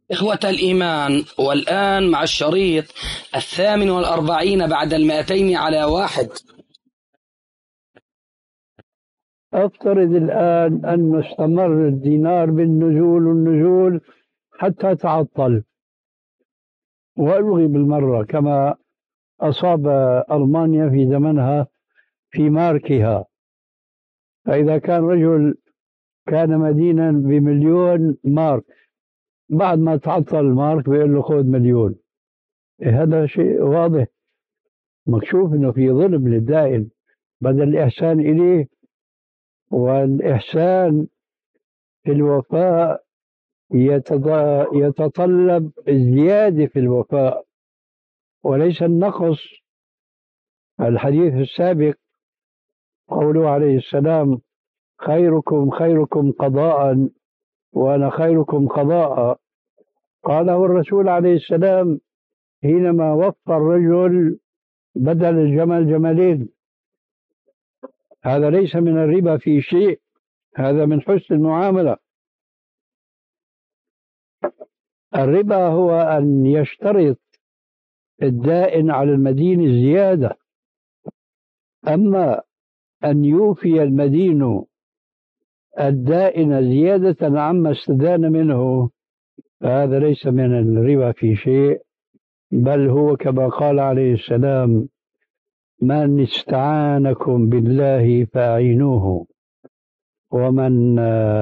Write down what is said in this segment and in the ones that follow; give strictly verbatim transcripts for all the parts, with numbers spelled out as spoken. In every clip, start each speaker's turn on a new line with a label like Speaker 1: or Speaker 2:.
Speaker 1: إخوة الإيمان، والآن مع الشريط الثامن والأربعين بعد المائتين على واحد.
Speaker 2: أفترض الآن أن استمر الدينار بالنزول والنزول حتى تعطل، وألغي بالمرة كما أصاب ألمانيا في زمنها في ماركها. فإذا كان رجل كان مدينا بمليون مارك، بعد ما تعطل المارك بيقول له خذ مليون. إيه هذا شيء واضح مكشوف أنه في ظلم للدائن بدل الإحسان إليه. والإحسان في الوفاء يتطلب الزيادة في الوفاء وليس النقص. الحديث السابق قوله عليه السلام: خيركم خيركم قضاء وأنا خيركم قضاء. قاله الرسول عليه السلام حينما وفى الرجل بدل الجمل جملين. هذا ليس من الربا في شيء، هذا من حسن المعاملة. الربا هو أن يشترط الدائن على المدين الزيادة، أما أن يوفي المدين الدائن زيادة عما استدان منه فهذا ليس من الربا في شيء، بل هو كما قال عليه السلام: من استعانكم بالله فأعينوه، ومن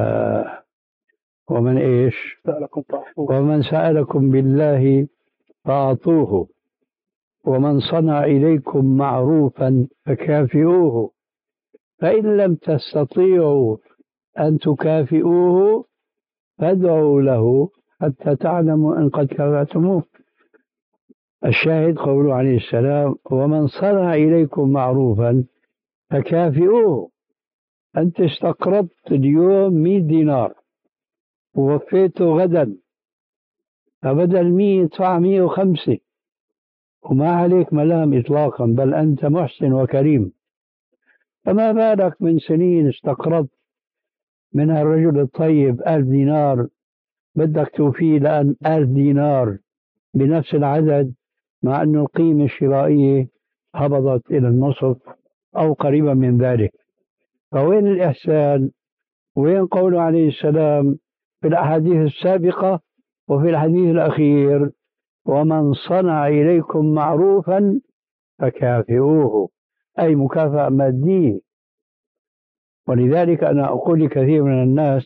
Speaker 2: ومن إيش ومن سألكم بالله فأعطوه، ومن صنع إليكم معروفا فكافئوه، فإن لم تستطيعوا أن تكافئوه فادعوا له حتى تعلموا أن قد كافأتموه. الشاهد قوله عليه السلام: ومن صنع إليكم معروفا فكافئوه. أنت استقرضت اليوم مئة دينار ووفيته غدا، فبدل مئة ادفع مئة وخمسة، وما عليك ملام إطلاقا، بل أنت محسن وكريم. فما بالك من سنين استقرضت من الرجل الطيب ألف دينار، بدك توفيه لأن ألف دينار بنفس العدد، مع أن القيمة الشرائية هبطت إلى النصف أو قريبا من ذلك. فوين الإحسان؟ وين قوله عليه السلام في الأحاديث السابقة وفي الحديث الأخير: ومن صنع إليكم معروفا فكافئوه، أي مكافأة مادية. ولذلك أنا أقول لكثير من الناس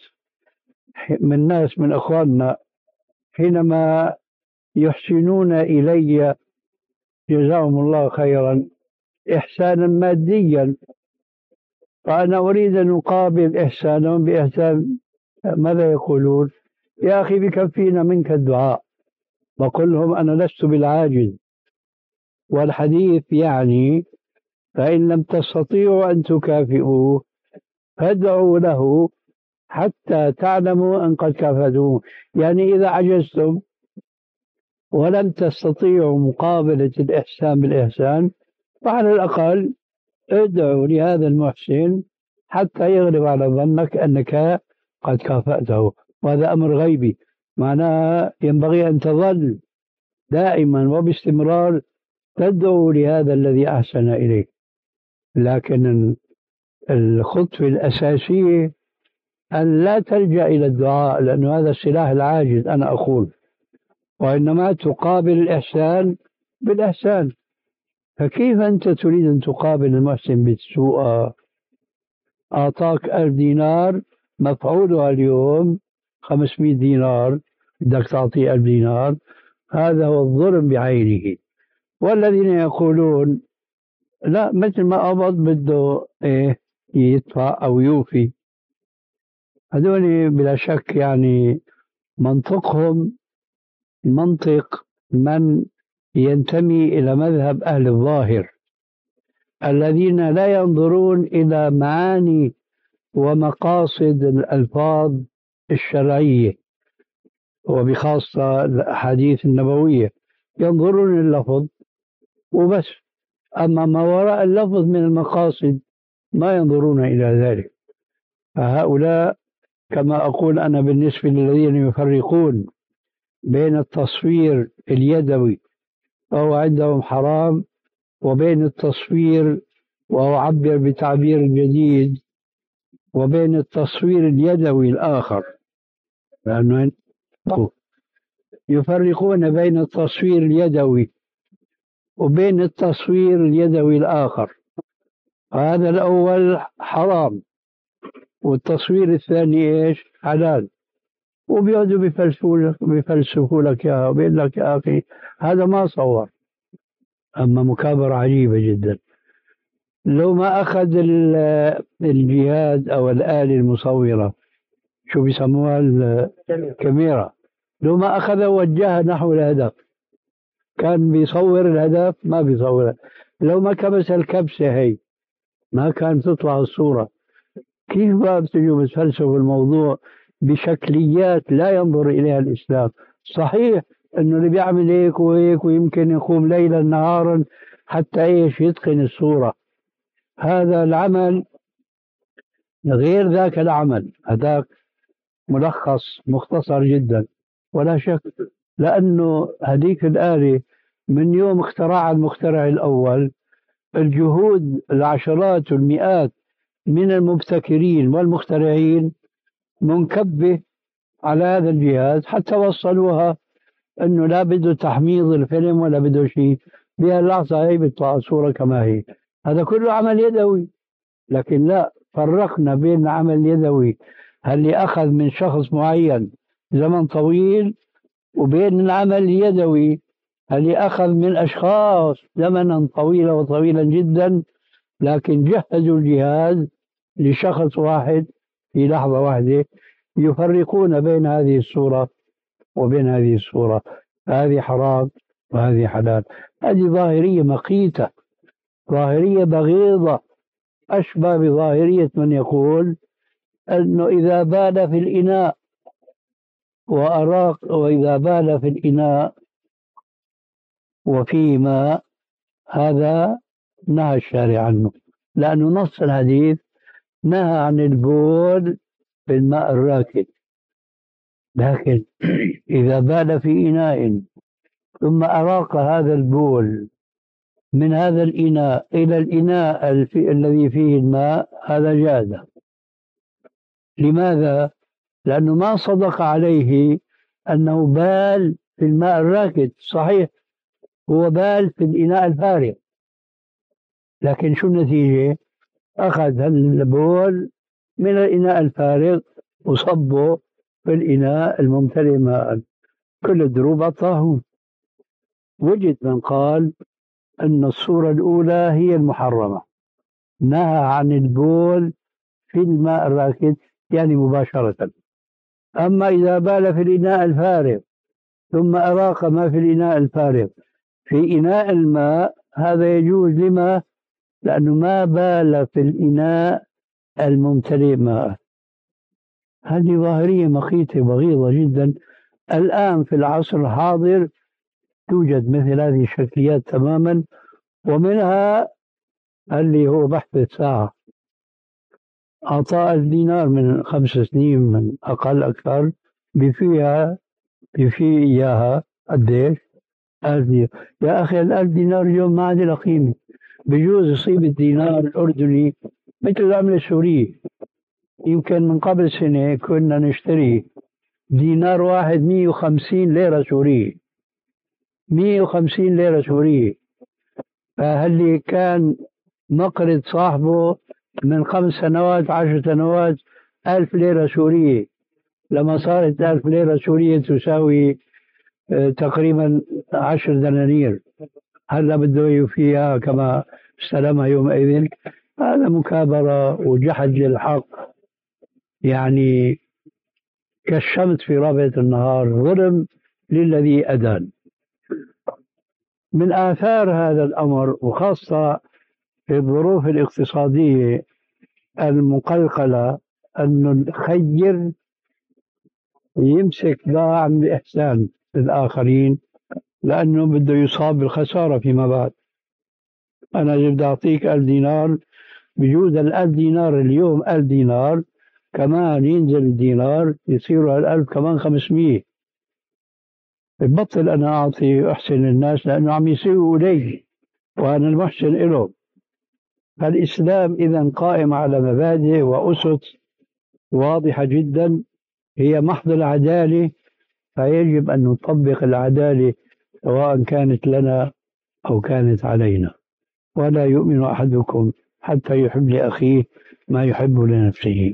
Speaker 2: من ناس من أخواننا حينما يحسنون إلي جزاهم الله خيرا إحسانا ماديا، فأنا أريد أن أقابل إحسانهم بإحسان، ماذا يقولون؟ يا أخي بكفينا منك الدعاء. بقول لهم أنا لست بالعاجز، والحديث يعني: فإن لم تستطيعوا أن تكافئوه فادعوا له حتى تعلموا أن قد كافأتوه. يعني إذا عجزتم ولم تستطيعوا مقابلة الإحسان بالإحسان فعلى الأقل ادعوا لهذا المحسن حتى يغلب على ظنك أنك قد كافأته. وهذا أمر غيبي، معناه ينبغي أن تظل دائما وباستمرار تدعو لهذا الذي أحسن إليك. لكن الخطوة الأساسية أن لا تلجأ إلى الدعاء، لأن هذا السلاح العاجز أنا أقول، وإنما تقابل الإحسان بالإحسان. فكيف أنت تريد أن تقابل المحسن بالسوء؟ أعطاك ألف دينار مفعولها اليوم خمسمائة دينار، بدك تعطيه ألف دينار، هذا هو الظلم بعينه. والذين يقولون لا، مثل ما قبض بده إيه يدفع أو يوفي، هذول بلا شك يعني منطقهم منطق من ينتمي إلى مذهب أهل الظاهر، الذين لا ينظرون إلى معاني ومقاصد الألفاظ الشرعية وبخاصة الأحاديث النبوية، ينظرون اللفظ وبس، أما ما وراء اللفظ من المقاصد ما ينظرون إلى ذلك. فهؤلاء كما أقول أنا بالنسبة للذين يفرقون بين التصوير اليدوي وهو عندهم حرام، وبين التصوير وهو عبر بتعبير جديد، وبين التصوير اليدوي الآخر، لأنه يفرقون بين التصوير اليدوي وبين التصوير اليدوي الآخر. هذا الأول حرام، والتصوير الثاني إيش؟ حلال. وبيقعدوا بيفلسفوا لك بيفلسفوا لك يا وبيقول لك يا أخي هذا ما صور. أما مكابرة عجيبة جدا. لو ما أخذ الجهاز أو الآلة المصورة، شو بيسموها، الكاميرا، لو ما أخذها ووجهها نحو الهدف كان بيصور الهدف؟ ما بيصورها. لو ما كبس الكبسة هي ما كان تطلع الصورة. كيف بقى بتجوا بتفلسفوا الموضوع بشكليات لا ينظر إليها الإسلام؟ صحيح إنه اللي بيعمل هيك وهيك ويمكن يقوم ليلا نهارا حتى إيش يتقن الصورة، هذا العمل غير ذاك العمل، هذاك ملخص مختصر جدا ولا شك. لأنه هذيك الآلة من يوم اخترعها المخترع الأول، الجهود العشرات والمئات من المبتكرين والمخترعين منكبة على هذا الجهاز حتى وصلوها أنه لا بده تحميض الفيلم ولا بده شيء، بهاللحظة هي بتطلع الصورة كما هي. هذا كله عمل يدوي. لكن لا، فرقنا بين العمل اليدوي اللي أخذ من شخص معين زمن طويل، وبين العمل اليدوي اللي أخذ من أشخاص زمنا طويلا وطويلا جدا، لكن جهزوا الجهاز لشخص واحد في لحظة واحدة. يفرقون بين هذه الصورة وبين هذه الصورة، هذه حرام وهذه حلال. هذه ظاهرية مقيتة، ظاهرية بغيضة، أشبه بظاهرية من يقول أنه إذا بال في الإناء وأراق، وإذا بال في الإناء وفيه ماء، هذا نهى الشارع عنه، لأنه نص الحديث نهى عن البول في الماء الراكد. لكن إذا بال في إناء ثم أراق هذا البول من هذا الإناء إلى الإناء الذي فيه الماء، هذا جاز. لماذا؟ لأنه ما صدق عليه أنه بال في الماء الراكد. صحيح هو بال في الإناء الفارغ، لكن شو النتيجة؟ أخذ البول من الإناء الفارغ وصبه في الإناء الممتلئ ماء. كل الدروب الطاهون. وجد من قال أن الصورة الأولى هي المحرمة، نهى عن البول في الماء الراكد يعني مباشرة. أما إذا بال في الإناء الفارغ ثم أراق ما في الإناء الفارغ في إناء الماء، هذا يجوز. لما؟ لأنه ما بال في الإناء الممتلئ ماء. هذه ظاهرية مخيطة بغيضة جدا. الآن في العصر الحاضر توجد مثل هذه الشكليات تماما، ومنها اللي هو بحث الساعة. أعطاء الدينار من خمس سنين من أقل أكثر بفيها بفي إياها قديش؟ ألف دينار. يا أخي الألف دينار اليوم ما عاد لها قيمة. بجوز يصيب الدينار الأردني مثل العملة السورية. يمكن من قبل سنة كنا نشتري دينار واحد مئة وخمسين ليرة سورية، مئة وخمسين ليرة سورية. فهل كان مقرض صاحبه من خمس سنوات عشر سنوات ألف ليرة سورية، لما صارت ألف ليرة سورية تساوي تقريبا عشر دنانير، هلا بده يوفيها كما استلمها يومئذ. هذا مكابرة وجحد للحق، يعني كالشمس في رابعة النهار، ظلم للذي أدان. من آثار هذا الأمر وخاصة في الظروف الاقتصادية المقلقلة أن الخير يمسك داعم بإحسان للآخرين، لأنه بده يصاب بالخسارة فيما بعد. أنا بدي أعطيك ألف دينار، بجوز الألف دينار اليوم ألف دينار، كمان ينزل الدينار يصير الألف كمان خمسمية. ببطل أنا أعطي وأحسن للناس لأنه عم يسيئوا إلي وأنا المحسن إلهم. فالإسلام إذا قائم على مبادئ وأسس واضحة جدا هي محض العدالة، فيجب أن نطبق العدالة سواء كانت لنا أو كانت علينا. ولا يؤمن أحدكم حتى يحب لأخيه ما يحب لنفسه.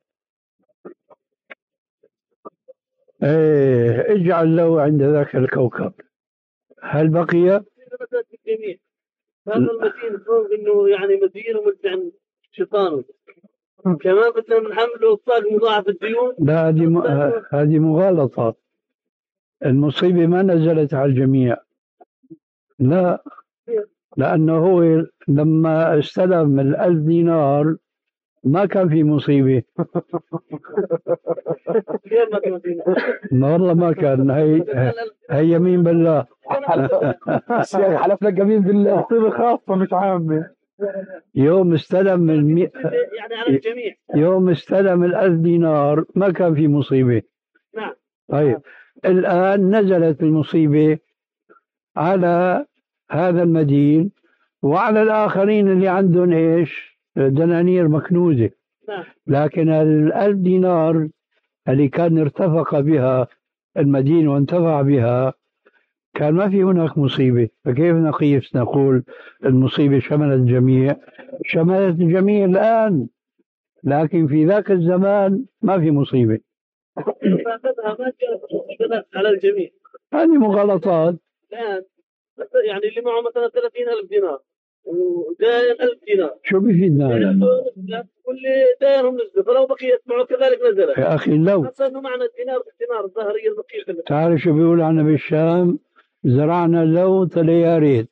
Speaker 2: إيه اجعل له عند ذاك الكوكب. هل بقي؟
Speaker 3: هذا المتين فوق انه يعني مدين ومدعن شيطانه كمان بدنا نحمله الطاق مضاعف الديون.
Speaker 2: لا هذه م... هذه مغالطة. المصيبة ما نزلت على الجميع، لا، لأنه هو لما استلم الألف دينار ما كان في مصيبة. ما والله ما كان. هي هي يمين بالله.
Speaker 4: حلف لك يمين بالله. مصيبة خاصة مش عامة.
Speaker 2: يوم استلم المي...
Speaker 3: يعني على الجميع.
Speaker 2: يوم استلم الألف دينار ما كان في مصيبة.
Speaker 3: نعم.
Speaker 2: طيب الآن نزلت المصيبة على هذا المدين وعلى الآخرين اللي عندهم إيش دنانير مكنوزة.
Speaker 3: نعم.
Speaker 2: لكن الألف دينار اللي كان ارتفق بها المدين وانتفع بها كان ما في هناك مصيبة. فكيف نقيس نقول المصيبة شملت الجميع؟ شملت الجميع الآن، لكن في ذاك الزمان ما في مصيبة.
Speaker 3: على الجميع.
Speaker 2: هذه مغالطات.
Speaker 3: الآن يعني اللي معه مثلا ثلاثين ألف دينار وداين ألف دينار
Speaker 2: شو بيفيدنا هذا؟
Speaker 3: واللي داينهم نزلوا، فلو بقيت معه كذلك نزلت.
Speaker 2: يا أخي لو
Speaker 3: أصلا معنى الدينار الدينار الظاهرية البقية.
Speaker 2: تعرف شو بيقول عنا بالشام؟ زرعنا لو طلع يا ريت.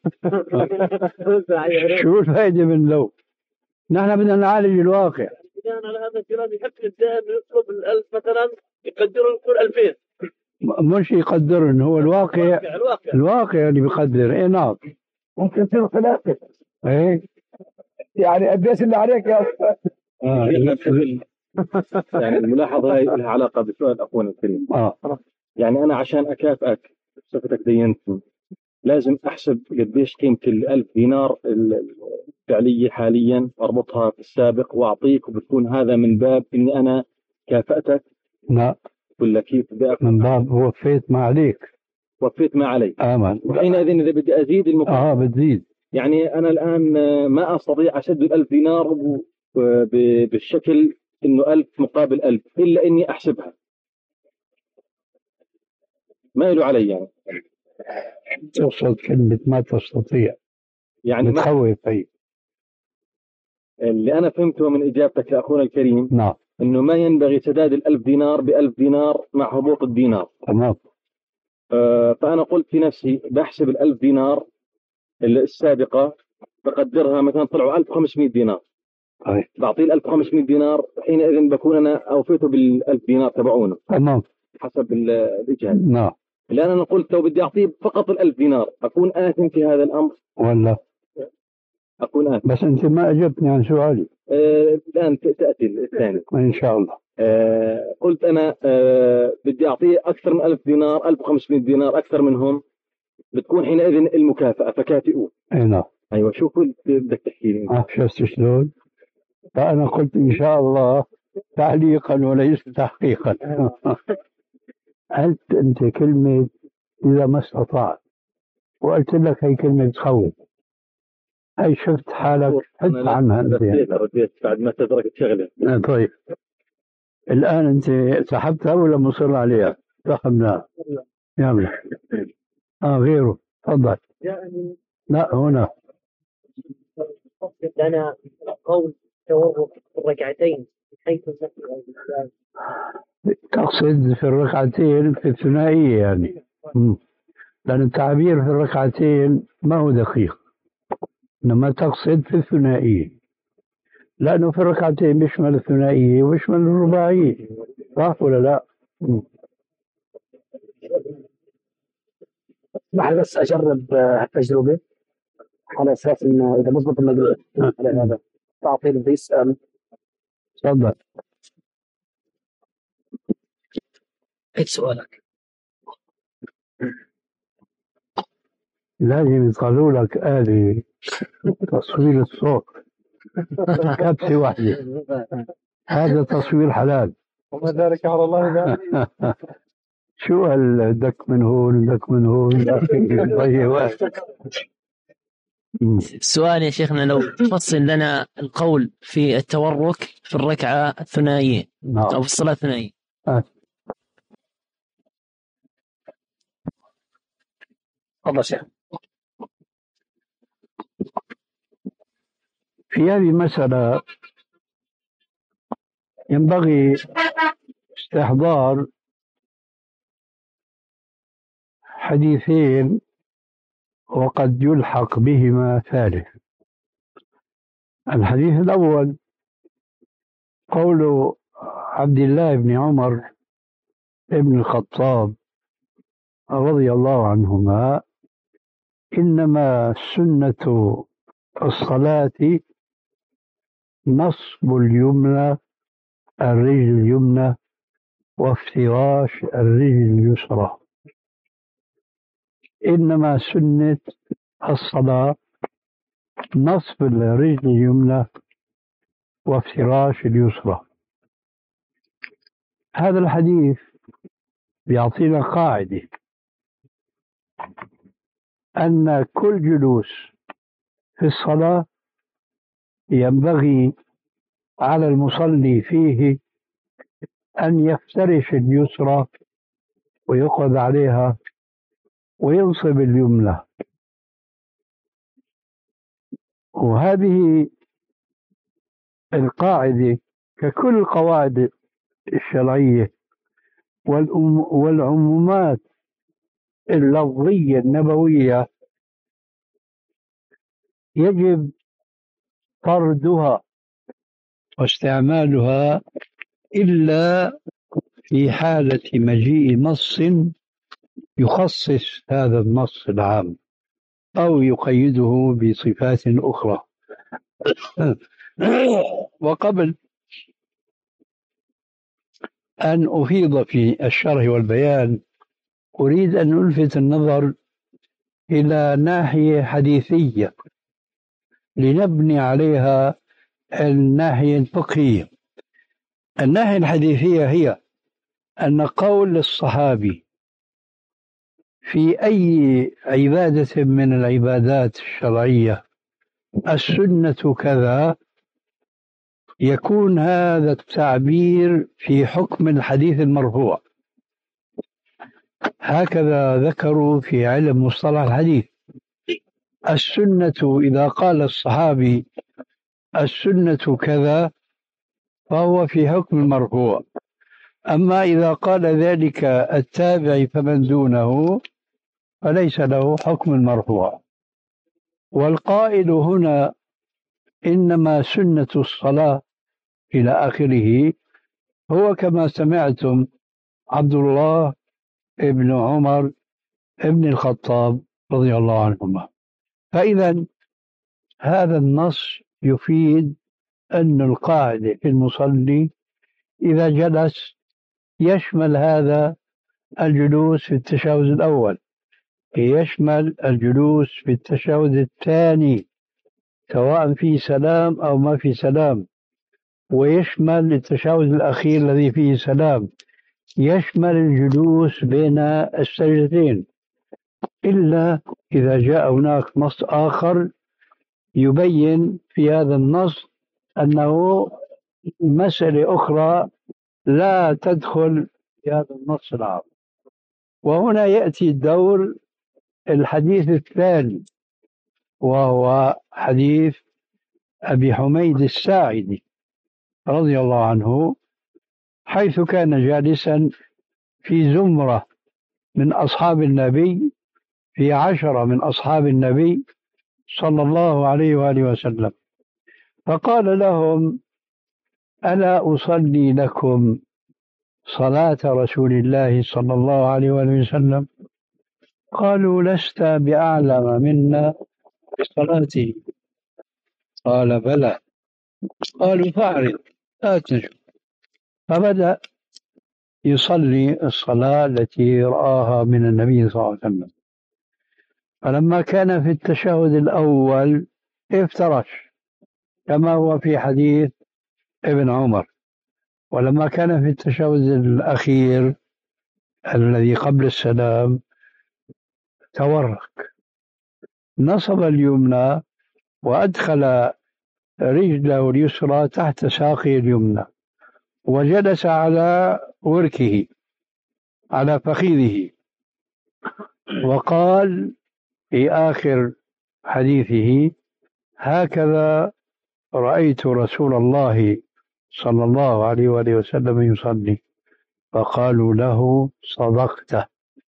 Speaker 2: شو الفائدة من لو؟ نحن بدنا نعالج الواقع.
Speaker 3: بناء على هذا الكلام يحب الدائم يطلب الألف مثلا يقدرون كل ألفين.
Speaker 2: مش يقدرن، هو الواقع.
Speaker 3: الواقع, الواقع.
Speaker 2: الواقع اللي بيقدر. اي نعم.
Speaker 4: ممكن تصير خلافة.
Speaker 2: ايه
Speaker 4: يعني قديش اللي عليك يا أستاذ؟
Speaker 2: آه.
Speaker 5: يعني الملاحظة هاي لها علاقة بسؤال أخونا الكريم.
Speaker 2: آه.
Speaker 5: يعني أنا عشان أكافئك بصفتك دينتني لازم أحسب قديش قيمة الألف دينار الفعلية حاليا وأربطها في السابق وأعطيك، وبتكون هذا من باب إني أنا كافأتك.
Speaker 2: لا،
Speaker 5: ولا كيف؟
Speaker 2: من باب وفيت ما عليك.
Speaker 5: وفيت ما علي.
Speaker 2: آمن.
Speaker 5: وحينئذ إذا بدي أزيد المقابل.
Speaker 2: آه بتزيد.
Speaker 5: يعني أنا الآن ما أستطيع أسد الألف دينار بالشكل إنه ألف مقابل ألف إلا إني أحسبها. ما له علي يعني.
Speaker 2: تقصد كلمة ما تستطيع
Speaker 5: يعني
Speaker 2: متخوف. أي
Speaker 5: اللي أنا فهمته من إجابتك لأخونا الكريم
Speaker 2: نعم
Speaker 5: إنه ما ينبغي سداد الألف دينار بألف دينار مع هبوط الدينار.
Speaker 2: تمام.
Speaker 5: آه فأنا قلت في نفسي بحسب الألف دينار السابقة بقدرها مثلا طلعوا ألف وخمسمائة دينار.
Speaker 2: طيب
Speaker 5: بعطيه ال ألف وخمسمائة دينار حينئذ بكون أنا أوفيته بالألف دينار تبعونه.
Speaker 2: تمام.
Speaker 5: حسب الإجابة.
Speaker 2: نعم.
Speaker 5: لأن أنا قلت لو بدي أعطيه فقط الألف دينار أكون آثم في هذا الأمر
Speaker 2: ولا
Speaker 5: أكون آثم.
Speaker 2: بس أنت ما أجبتني عن سؤالي.
Speaker 5: آه الآن تأتي الثاني
Speaker 2: إن شاء الله.
Speaker 5: آه قلت أنا آه بدي أعطيه أكثر من ألف دينار ألف وخمسمائة دينار أكثر منهم بتكون حينئذ المكافأة فكافئوه.
Speaker 2: أي نعم.
Speaker 5: أيوة شو كنت بدك تحكي لي؟
Speaker 2: آه شفت شلون؟ فأنا قلت إن شاء الله تعليقا وليس تحقيقا. قلت أنت كلمة إذا ما استطعت، وقلت لك هي كلمة تخوف. هي شفت حالك حدت عنها أنت يعني.
Speaker 5: رديت بعد ما تدركت شغلة.
Speaker 2: طيب الآن أنت سحبتها ولا مصر عليها؟ سحبناها. يلا. آه غيره تفضل. لا هنا.
Speaker 3: أنا قول توقف الركعتين حيث
Speaker 2: تقصد في الركعتين في الثنائية يعني. م. لأن التعبير في الركعتين ما هو دقيق، إنما تقصد في الثنائية، لأنه في الركعتين بيشمل الثنائية ويشمل الرباعية. صح ولا لا؟ م.
Speaker 4: اسمح لي بس أجرب هالتجربة على أساس إنه إذا مضبط المجال على هذا تعطي اللي يسأل.
Speaker 2: تفضل.
Speaker 3: عيد سؤالك.
Speaker 2: لازم يطلعوا لك آلة تصوير الصوت كبسة واحدة، هذا تصوير حلال.
Speaker 4: وما ذلك على الله بعزيز.
Speaker 2: شو هالدك من هون دك من هون ضيع وقت.
Speaker 6: سؤال يا شيخنا، لو تفصل لنا القول في التورك في الركعة الثنائية أو في الصلاة الثنائية.
Speaker 4: الله شيخ.
Speaker 2: في هذه المسألة ينبغي استحضار حديثين وقد يلحق بهما ثالث. الحديث الأول قول عبد الله بن عمر ابن الخطاب رضي الله عنهما: إنما سنة الصلاة نصب اليمنى الرجل اليمنى وافتراش الرجل اليسرى. إنما سنة الصلاة نصب الرجل اليمنى وافتراش اليسرى. هذا الحديث بيعطينا قاعدة أن كل جلوس في الصلاة ينبغي على المصلي فيه أن يفترش اليسرى ويقعد عليها وينصب اليمنى. وهذه القاعدة ككل القواعد الشرعية والعمومات اللفظية النبوية يجب طردها واستعمالها إلا في حالة مجيء نص يخصص هذا النص العام أو يقيده بصفات أخرى. وقبل أن أفيض في الشرح والبيان أريد أن ألفت النظر إلى ناحية حديثية لنبني عليها الناحية الفقهية. الناحية الحديثية هي أن قول الصحابي في أي عبادة من العبادات الشرعية السنة كذا، يكون هذا التعبير في حكم الحديث المرفوع. هكذا ذكروا في علم مصطلح الحديث. السنة إذا قال الصحابي السنة كذا فهو في حكم المرفوع، أما إذا قال ذلك التابع فمن دونه فليس له حكم المرفوع. والقائل هنا إنما سنة الصلاة إلى آخره هو كما سمعتم عبد الله ابن عمر ابن الخطاب رضي الله عنهما. فإذا هذا النص يفيد أن القاعدة في المصلي إذا جلس يشمل هذا الجلوس في التشهد الأول، يشمل الجلوس في التشهد الثاني سواء في سلام أو ما في سلام، ويشمل التشهد الأخير الذي فيه سلام، يشمل الجلوس بين السجدتين، إلا إذا جاء هناك نص آخر يبين في هذا النص أنه مسألة أخرى لا تدخل في هذا النص العام. وهنا يأتي دور الحديث الثاني، وهو حديث أبي حميد الساعدي رضي الله عنه، حيث كان جالسا في زمرة من أصحاب النبي، في عشرة من أصحاب النبي صلى الله عليه وآله وسلم، فقال لهم: ألا أصلي لكم صلاة رسول الله صلى الله عليه وآله وسلم؟ قالوا: لست بأعلم منا بصلاته. قال: بلى. قالوا: فأعرض آتنا. فبدأ يصلي الصلاة التي رآها من النبي صلى الله عليه وسلم، فلما كان في التشهد الأول افترش كما هو في حديث ابن عمر، ولما كان في التشهد الأخير الذي قبل السلام تورك، نصب اليمنى وأدخل رجله اليسرى تحت ساقه اليمنى وجلس على وركه على فخذه، وقال في آخر حديثه: هكذا رأيت رسول الله صلى الله عليه وآله وسلم يصلي. فقالوا له: صدقت،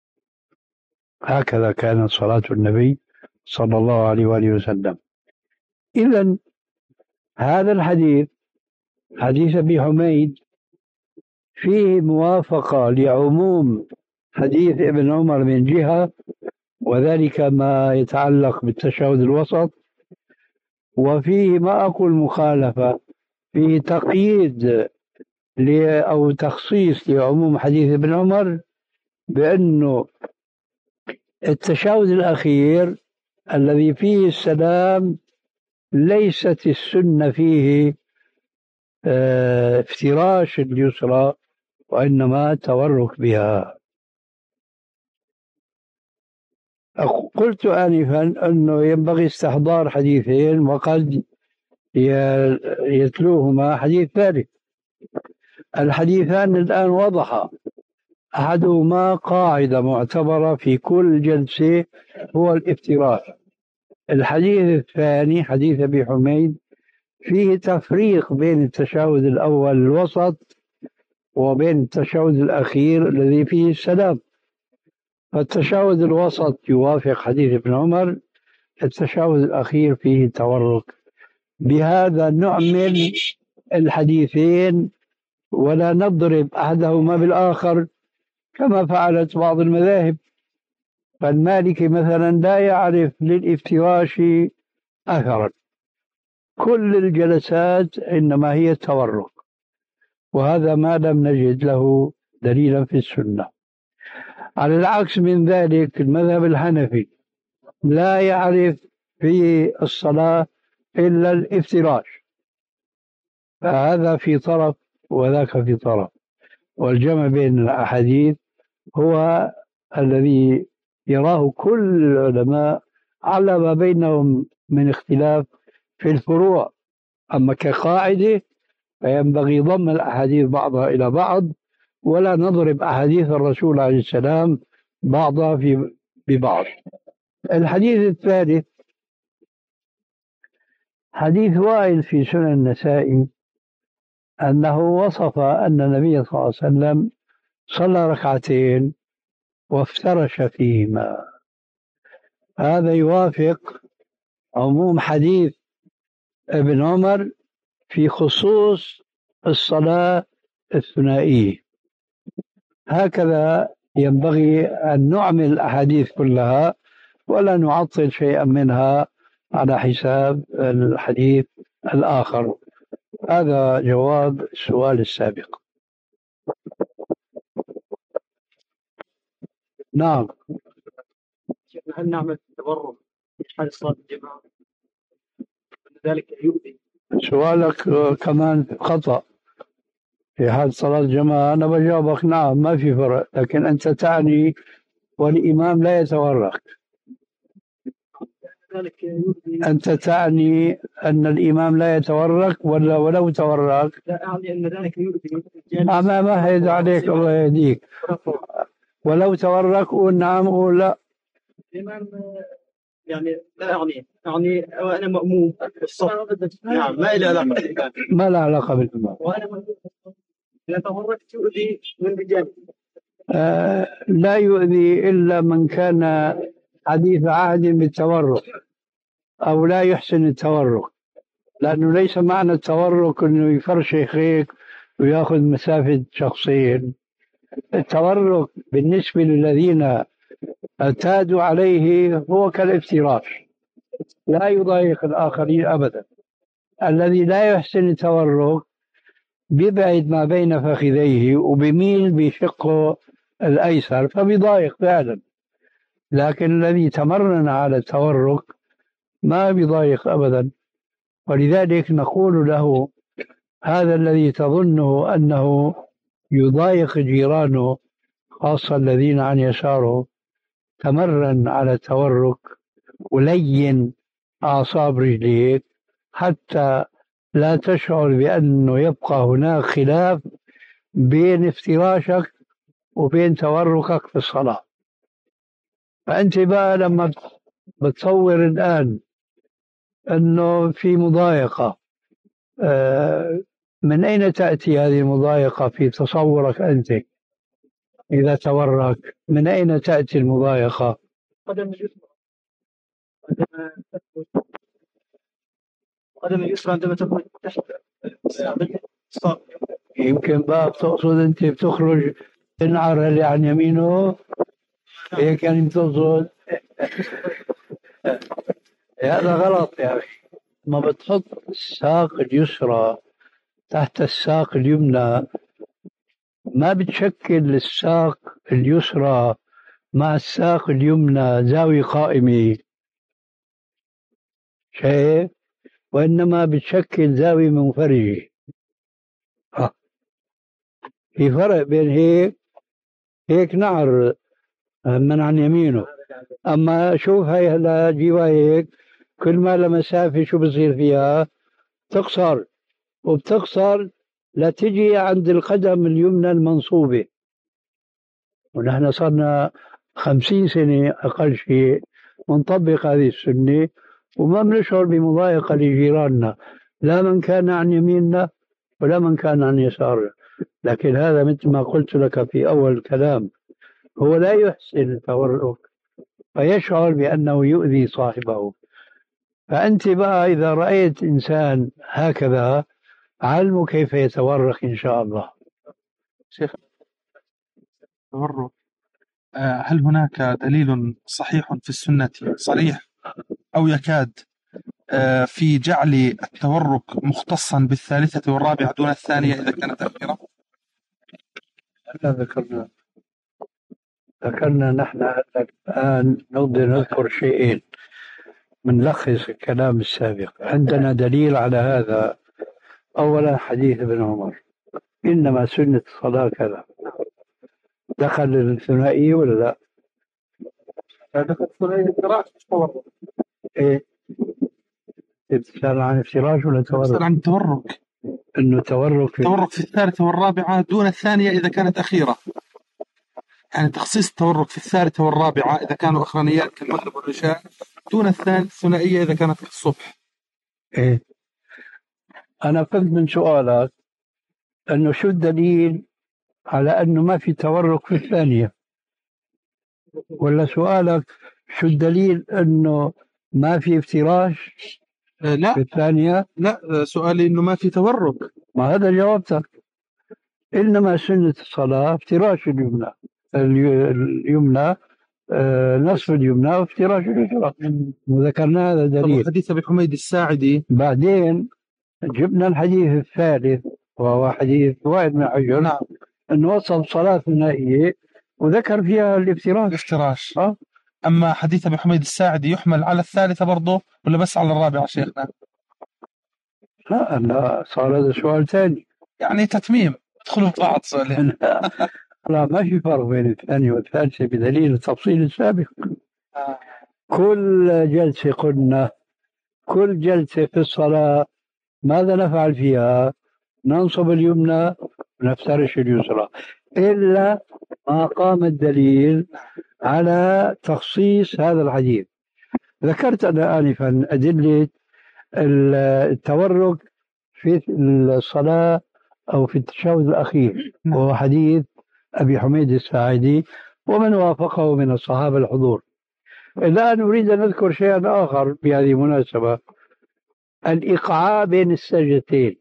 Speaker 2: هكذا كانت صلاة النبي صلى الله عليه وآله وسلم. إذن هذا الحديث حديث أبي حميد فيه موافقة لعموم حديث ابن عمر من جهة، وذلك ما يتعلق بالتشهد الوسط، وفيه ما أقول مخالفة، فيه تقييد أو تخصيص لعموم حديث ابن عمر بأنه التشهد الأخير الذي فيه السلام ليست السنة فيه اه افتراش اليسرى، وإنما تورك بها. قلت آنفا أنه ينبغي استحضار حديثين وقد يتلوهما حديث ثالث. الحديثان الآن وضحا، أحدهما قاعدة معتبرة في كل جلسة هو الافتراش. الحديث الثاني حديث أبي حميد فيه تفريق بين التشهد الأول الوسط وبين التشهد الأخير الذي فيه السلام، فالتشهد الوسط يوافق حديث ابن عمر، التشهد الأخير فيه تورك. بهذا نعمل الحديثين ولا نضرب أحدهما بالآخر كما فعلت بعض المذاهب. فالمالكي مثلا لا يعرف للافتراش أثرا، كل الجلسات إنما هي التورك، وهذا ما لم نجد له دليلا في السنة. على العكس من ذلك المذهب الحنفي لا يعرف في الصلاة إلا الافتراش، فهذا في طرف وذاك في طرف، والجمع بين الأحاديث هو الذي يراه كل العلماء على ما بينهم من اختلاف في الفروع. أما كقاعدة فينبغي ضم الأحاديث بعضها إلى بعض، ولا نضرب أحاديث الرسول عليه السلام بعضها في ببعض. الحديث الثالث حديث وائل في سنن النسائي أنه وصف أن النبي صلى الله عليه وسلم صلى ركعتين وافترش فيهما. هذا يوافق عموم حديث ابن عمر في خصوص الصلاة الثنائية. هكذا ينبغي أن نعمل الأحاديث كلها ولا نعطل شيئا منها على حساب الحديث الآخر. هذا جواب السؤال السابق. نعم.
Speaker 4: هل نعمل التبرع في حال صلاة الجماعة؟ ذلك يؤذي.
Speaker 2: سؤالك كمان خطأ. في حال صلاة الجماعة أنا بجاوبك نعم ما في فرق، لكن أنت تعني والإمام لا يتورك. أنت تعني أن الإمام لا يتورك ولا ولو تورك؟
Speaker 4: لا أعني أن ذلك يؤذي.
Speaker 2: ما ما هيد عليك الله يهديك. ولو تورك قول نعم قول لا.
Speaker 4: الإمام يعني لا أعني أعني وأنا مأموم بالصف. نعم ما له علاقة.
Speaker 2: ما له علاقة بالإمام.
Speaker 4: وأنا مأموم بالصف. إذا توركت يؤذي من بجانب.
Speaker 2: آه لا يؤذي إلا من كان حديث عهد بالتورك أو لا يحسن التورك، لأنه ليس معنى التورك أنه يفرشخ هيك ويأخذ مسافة شخصين. التورك بالنسبة للذين اعتادوا عليه هو كالافتراش، لا يضايق الآخرين أبدا. الذي لا يحسن التورك بيبعد ما بين فخذيه وبيميل بشقه الأيسر فبيضايق فعلا. لكن الذي تمرن على التورك ما بيضايق أبدا. ولذلك نقول له هذا الذي تظنه أنه يضايق جيرانه خاصة الذين عن يساره، تمرن على التورك ولين أعصاب رجليك حتى لا تشعر بأنه يبقى هناك خلاف بين افتراشك وبين توركك في الصلاة. فأنت بقى لما بتصور الآن أنه في مضايقة، من أين تأتي هذه المضايقة في تصورك أنت إذا تورك؟ من أين تأتي المضايقة؟
Speaker 4: قدم اليسرى قدم اليسرى عندما تخرج تحت الصاق.
Speaker 2: يمكن بقى بتقصد أنت بتخرج تنعر اللي عن يمينه، هيك يعني بتقصد؟ هذا غلط يا أخي. ما بتحط الساق اليسرى تحت الساق اليمنى، ما بتشكل الساق اليسرى مع الساق اليمنى زاوية قائمة، شايف؟ وإنما بتشكل زاوية منفرجة. آه. في فرق بين هيك هيك نعر من عن يمينه، أما شوف هاي هلا جيبها هيك، كل ما لمسافة شو بصير فيها؟ تقصر، وبتقصر لتجي عند القدم اليمنى المنصوبة. ونحن صرنا خمسين سنة أقل شيء ونطبق هذه السنة وما بنشعر بمضايقة لجيراننا، لا من كان عن يميننا ولا من كان عن يسارنا. لكن هذا مثل ما قلت لك في أول الكلام، هو لا يحسن التورك فيشعر بأنه يؤذي صاحبه. فأنت بقى إذا رأيت إنسان هكذا علمه كيف يتورك إن شاء الله.
Speaker 7: شيخ التورك، هل هناك دليل صحيح في السنة صريح أو يكاد في جعل التورك مختصا بالثالثة والرابعة دون الثانية إذا كانت أخيرة؟
Speaker 2: لا ذكرنا ذكرنا نحن الآن نقدر نذكر شيئين بنلخص الكلام السابق. عندنا دليل على هذا. أولا حديث ابن عمر إنما سنة الصلاة كذا. دخل الثنائي ولا لا؟
Speaker 7: دخل الثنائي افتراش مش تورك.
Speaker 2: إيه؟ بتسأل عن افتراش ولا تورك؟
Speaker 7: بتسأل عن التورك.
Speaker 2: إنه تورك في
Speaker 7: التورك في الثالثة والرابعة دون الثانية إذا كانت أخيرة. يعني تخصيص التورك في الثالثة والرابعة إذا كانوا أخرانيان كالمغرب والعشاء، دون الثانية إذا كانت في الصبح.
Speaker 2: إيه؟ أنا فهمت من سؤالك أنه شو الدليل على أنه ما في تورك في الثانية، ولا سؤالك شو الدليل أنه ما في افتراش
Speaker 7: آه لا
Speaker 2: في الثانية؟
Speaker 7: لا، سؤالي أنه ما في تورك.
Speaker 2: ما هذا جوابتك. إنما سنة الصلاة افتراش اليمنى اليمنى آه نصف اليمنى وافتراش اليسرى، وذكرنا هذا دليل.
Speaker 7: حديث أبي حميد الساعدي
Speaker 2: بعدين جبنا الحديث الثالث وهو حديث وائل بن حجر،
Speaker 7: نعم،
Speaker 2: أنه وصف صلاة ثنائية وذكر فيها الافتراش.
Speaker 7: الافتراش.
Speaker 2: أه؟
Speaker 7: أما حديث أبي حميد الساعدي يحمل على الثالثة برضه ولا بس على الرابعة شيخنا؟
Speaker 2: لا لا، صار هذا سؤال ثاني،
Speaker 7: يعني تتميم ادخلوا في بعض سؤالين.
Speaker 2: لا ما في فرق بين الثانية والثالثة بدليل التفصيل السابق.
Speaker 7: آه.
Speaker 2: كل جلسة قلنا كل جلسة في الصلاة ماذا نفعل فيها؟ ننصب اليمنى ونفترش اليسرى، إلا ما قام الدليل على تخصيص هذا الحديث. ذكرت أنا آنفا أدلة التورك في الصلاة أو في التشهد الأخير، وهو حديث أبي حميد الساعدي ومن وافقه من الصحابة الحضور. الآن أريد أن أذكر شيئا آخر بهذه المناسبة. الإيقاع بين السجدتين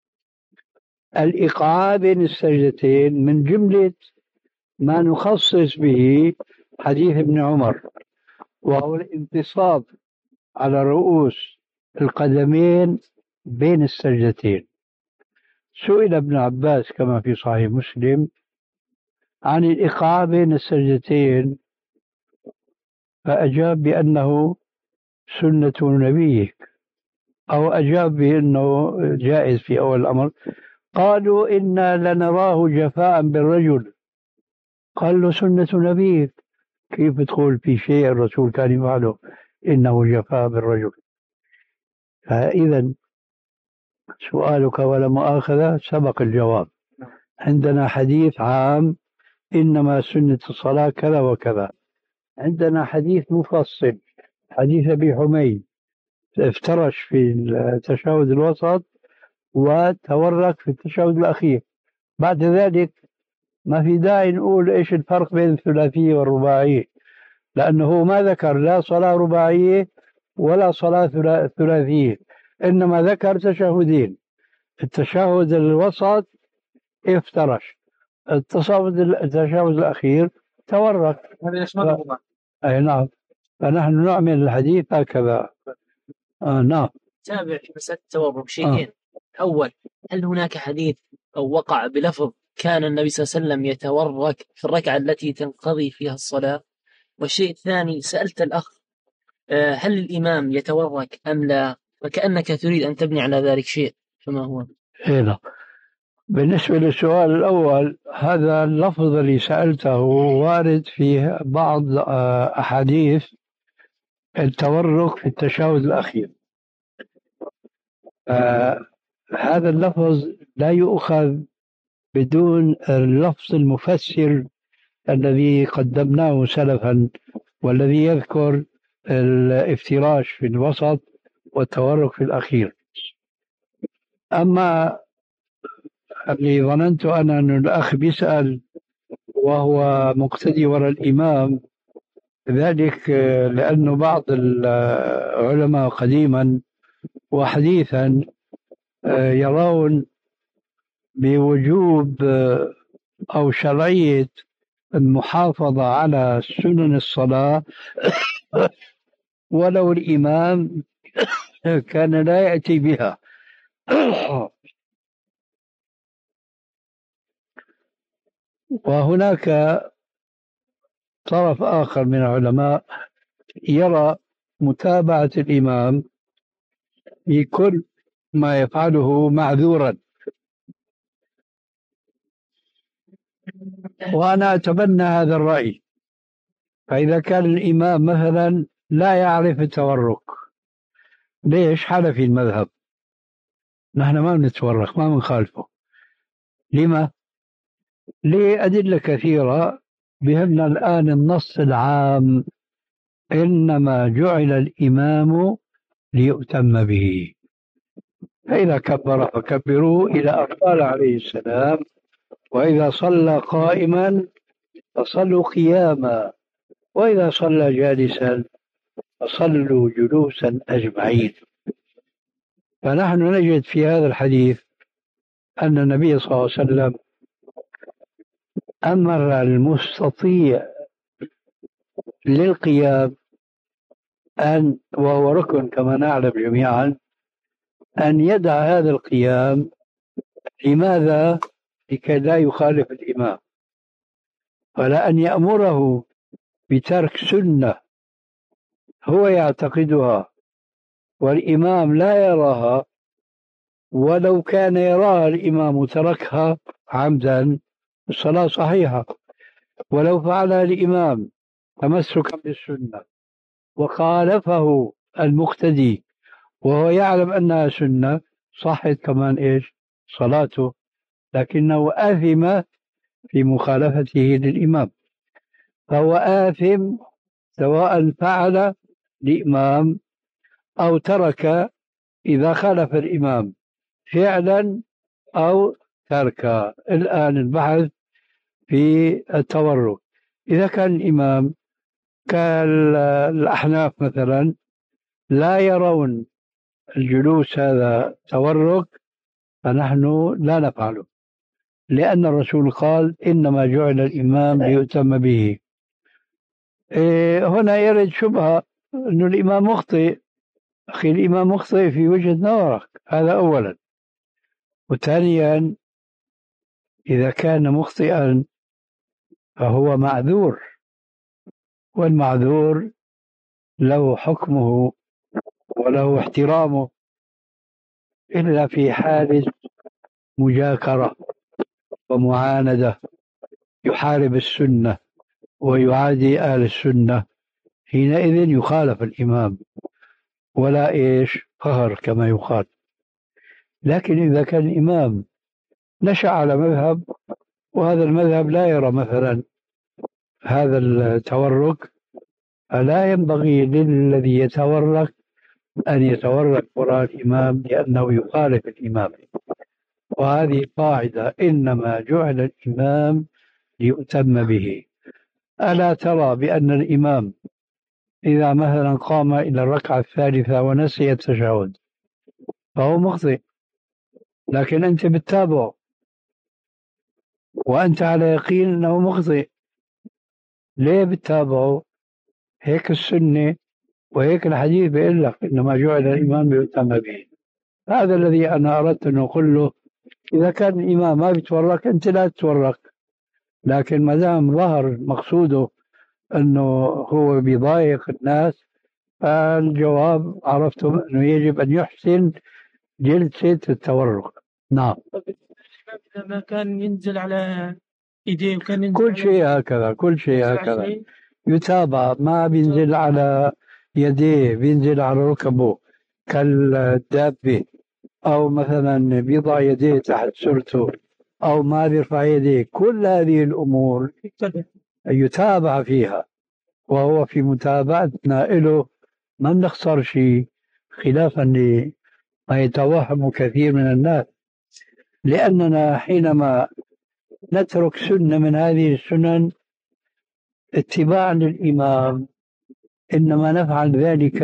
Speaker 2: الإيقاع بين السجدتين من جملة ما نخصص به حديث ابن عمر، وهو الانتصاب على رؤوس القدمين بين السجدتين. سئل ابن عباس كما في صحيح مسلم عن الإيقاع بين السجدتين فأجاب بأنه سنة نبيك، أو أجاب بأنه جائز في أول الأمر. قالوا إنا لنراه جفاء بالرجل. قال له سنة نبيك، كيف تقول في شيء الرسول كان يفعله إنه جفاء بالرجل؟ فإذا سؤالك ولا مؤاخذة سبق الجواب. عندنا حديث عام إنما سنة الصلاة كذا وكذا، عندنا حديث مفصل حديث أبي حميد افترش في التشهد الوسط وتورك في التشهد الأخير. بعد ذلك ما في داعي نقول إيش الفرق بين الثلاثية والرباعية، لأنه ما ذكر لا صلاة رباعية ولا صلاة ثلاثية، إنما ذكر تشهدين. التشهد الوسط افترش، التشهد التشهد الأخير تورك.
Speaker 7: هذا يشمل الرباع.
Speaker 2: أي نعم، فنحن نعمل الحديث هكذا. آه نعم.
Speaker 6: تابع في مسألة التورك شيئين. آه. أول، هل هناك حديث أو وقع بلفظ كان النبي صلى الله عليه وسلم يتورك في الركعة التي تنقضي فيها الصلاة؟ والشيء الثاني، سألت الأخ هل الإمام يتورك أم لا، فكأنك تريد أن تبني على ذلك شيء، فما هو؟
Speaker 2: هنا بالنسبة للسؤال الأول، هذا اللفظ اللي سألته وارد في بعض أحاديث التورك في التشهد الأخير. آه هذا اللفظ لا يؤخذ بدون اللفظ المفسر الذي قدمناه سلفا، والذي يذكر الافتراش في الوسط والتورك في الأخير. أما اللي ظننت أنا أن الأخ بيسأل وهو مقتدي وراء الإمام، ذلك لأن بعض العلماء قديما وحديثا يرون بوجوب أو شرعية المحافظة على سنن الصلاة ولو الإمام كان لا يأتي بها. وهناك طرف آخر من العلماء يرى متابعة الإمام في كل ما يفعله معذورا، وأنا أتبنى هذا الرأي. فإذا كان الإمام مثلا لا يعرف التورك، ليش؟ حنفي المذهب، نحن ما بنتورك، ما بنخالفه. لما؟ لأدلة كثيرة. بهمنا الآن النص العام إنما جعل الإمام ليؤتم به، فإذا كبر فكبروا إلى أن قال عليه السلام وإذا صلى قائما فصلوا قياما وإذا صلى جالسا فصلوا جلوسا أجمعين. فنحن نجد في هذا الحديث أن النبي صلى الله عليه وسلم أمر المستطيع للقيام أن، وهو ركن كما نعلم جميعا، أن يدع هذا القيام. لماذا؟ لكي لا يخالف الإمام، ولا أن يأمره بترك سنة هو يعتقدها والإمام لا يراها، ولو كان يراها الإمام تركها عمدا الصلاة صحيحة. ولو فعلها الإمام تمسكا بالسنة وخالفه المقتدي وهو يعلم أنها سنة، صحت كمان إيش صلاته، لكنه آثم في مخالفته للإمام. فهو آثم سواء فعل الإمام أو ترك، إذا خالف الإمام فعلا أو ترك. الآن البحث في التورك، إذا كان الإمام كالأحناف مثلا لا يرون الجلوس هذا تورك، فنحن لا نفعله، لأن الرسول قال إنما جعل الإمام ليؤتم به. إيه هنا يرد شبهة أن الإمام مخطئ. أخي الإمام مخطئ في وجهة نظرك، هذا أولا. وثانيا إذا كان مخطئا فهو معذور، والمعذور له حكمه وله احترامه إلا في حالة مجاكرة ومعاندة، يحارب السنة ويعادي أهل السنة، حينئذ يخالف الإمام ولا إيش قهر كما يقال. لكن إذا كان الإمام نشأ على مذهب وهذا المذهب لا يرى مثلا هذا التورك، فلا ينبغي للذي يتورك أن يتورك وراء الإمام لأنه يخالف الإمام. وهذه قاعدة، إنما جعل الإمام ليؤتم به. ألا ترى بأن الإمام إذا مثلا قام إلى الركعة الثالثة ونسي التشهد فهو مخطئ، لكن أنت بتتابعه وأنت على يقين أنه مخطئ، ليه بتتابعه؟ هيك السنة وهيك الحديث بيقول لك إنما جعل الإمام ليؤتم به. هذا الذي أنا أردت أن أقول له، إذا كان الإمام ما بيتورك أنت لا تتورك، لكن ما دام ظهر مقصوده أنه هو بيضايق الناس، فالجواب عرفتم أنه يجب أن يحسن جلسة التورك. نعم.
Speaker 8: لما كان ينزل على إيديه وكان ينزل
Speaker 2: كل شيء هكذا، كل شيء هكذا يتابع، ما بينزل على يديه، بينزل على ركبه كالدابة، أو مثلا بيضع يديه تحت سرته، أو ما بيرفع يديه. كل هذه الأمور يتابع فيها، وهو في متابعتنا له ما بنخسر شيء، خلافا لما يتوهم كثير من الناس، لأننا حينما نترك سنة من هذه السنن اتباعا للإمام إنما نفعل ذلك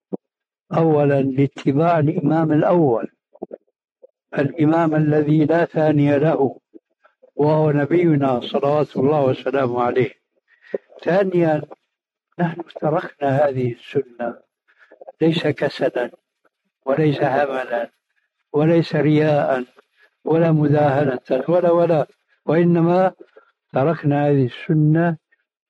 Speaker 2: أولا لاتباع الإمام الأول، الإمام الذي لا ثاني له وهو نبينا صلوات الله وسلامه عليه. ثانيا نحن تركنا هذه السنة ليس كسلا وليس هملا وليس رياء ولا مداهنة ولا ولا وإنما تركنا هذه السنة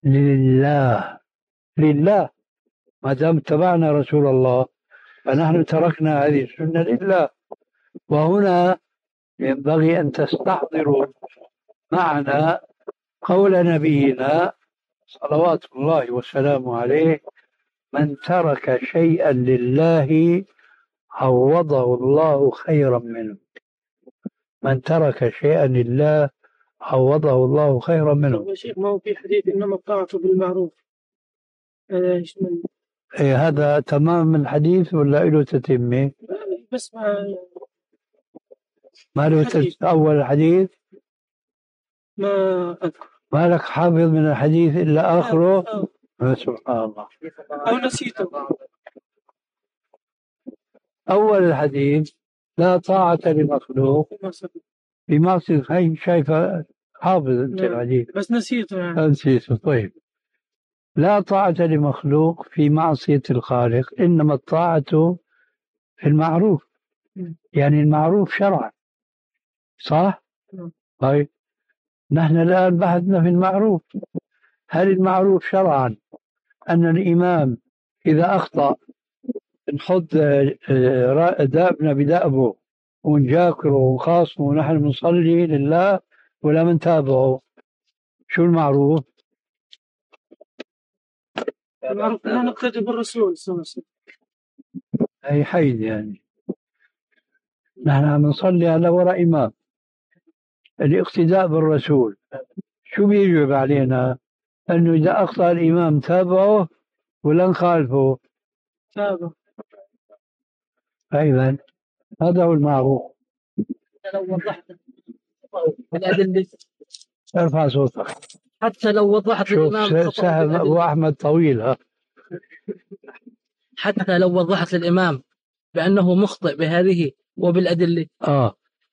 Speaker 2: لله، لله. ما دام اتبعنا رسول الله فنحن تركنا هذه السنة لله. وهنا ينبغي أن تستحضروا معنا قول نبينا صلوات الله وسلامه عليه: من ترك شيئا لله عوضه الله خيرا منه. من ترك شيئا لله عوضه الله خيرا منه.
Speaker 8: يا شيخ، ما هو في حديث إنما الطاعة بالمعروف، هذا يشمل
Speaker 2: إيه هذا تمام الحديث ولا له تتمة؟
Speaker 8: بس ما
Speaker 2: ما له تت... أول الحديث
Speaker 8: ما أذكر،
Speaker 2: ما لك حافظ من الحديث إلا آخره.
Speaker 8: أو,
Speaker 2: سبحان الله،
Speaker 8: أو نسيته.
Speaker 2: أول الحديث: لا طاعة لمخلوق في معصية. هاي شايفة حافظ أنت الحديث
Speaker 8: بس نسيته يعني.
Speaker 2: نسيته. طيب، لا طاعة لمخلوق في معصية الخالق، إنما الطاعة في المعروف، يعني المعروف شرعا، صح؟ طيب، نحن الآن بحثنا في المعروف. هل المعروف شرعا أن الإمام إذا أخطأ نحط دابنا بدأبه ونجاكره ونخاصمه ونحن نصلي لله ولا منتابعه؟ شو المعروف؟
Speaker 8: المعروف لا نقتدي بالرسول صلى الله عليه وسلم.
Speaker 2: أي حيد يعني نحن عم نصلي على وراء إمام. الاقتداء بالرسول شو بيجب علينا؟ أنه إذا أخطأ الإمام تابعه ولا نخالفه؟
Speaker 8: تابع.
Speaker 2: أيضا هذا هو المعروف.
Speaker 6: لو وضحت الأدلة،
Speaker 2: ارفع صوتك.
Speaker 6: حتى لو وضحت للإمام
Speaker 2: سهم أبو أحمد طويل. ها
Speaker 6: حتى لو وضحت للإمام بأنه مخطئ بهذه وبالأدلة.
Speaker 2: آه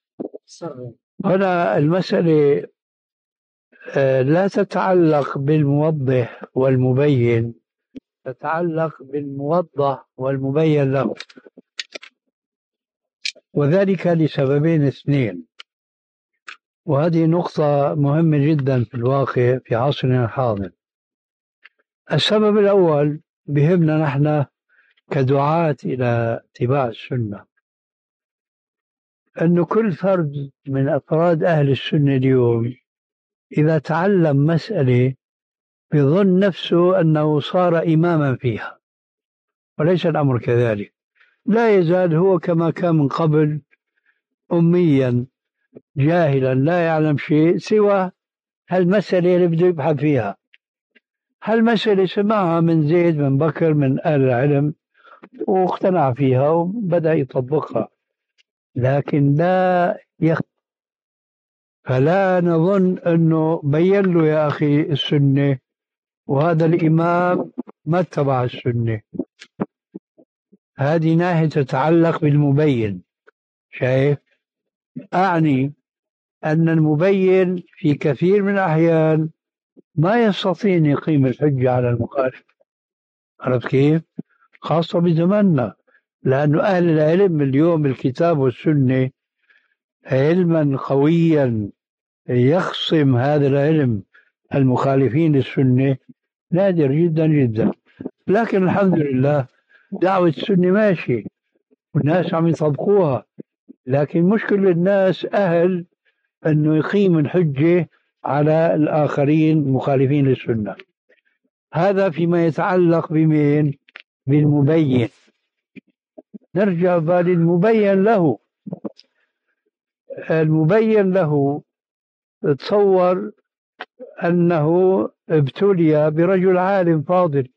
Speaker 2: هنا المسألة آه لا تتعلق بالموضح والمبين، تتعلق بالموضح والمبين له، وذلك لسببين اثنين، وهذه نقطة مهمة جدا في الواقع في عصرنا الحاضر. السبب الأول بهمنا نحن كدعاة إلى اتباع السنة أنه كل فرد من أفراد أهل السنة اليوم إذا تعلم مسألة بظن نفسه أنه صار إماما فيها، وليس الأمر كذلك. لا يزال هو كما كان من قبل أميا جاهلا لا يعلم شيء سوى هالمسألة اللي بده يبحث فيها. هالمسألة سمعها من زيد من بكر من أهل العلم واقتنع فيها وبدأ يطبقها، لكن لا يخ... فلا نظن أنه بين له يا أخي السنة وهذا الإمام ما اتبع السنة. هذه ناحية تتعلق بالمبين. شايف؟ أعني أن المبين في كثير من الأحيان ما يستطيع أن يقيم الحجة على المخالف. عرفت كيف؟ خاصة بزماننا، لأن أهل العلم اليوم بالكتاب والسنة علما قويا يخصم هذا العلم المخالفين للسنة نادر جدا جدا. لكن الحمد لله دعوة السنة ماشي والناس عم يطبقوها، لكن مشكلة الناس أهل أنه يقيم الحجة على الآخرين مخالفين للسنة. هذا فيما يتعلق بمين؟ بالمبين. نرجع بالمبين له. المبين له تصور أنه ابتلي برجل عالم فاضل،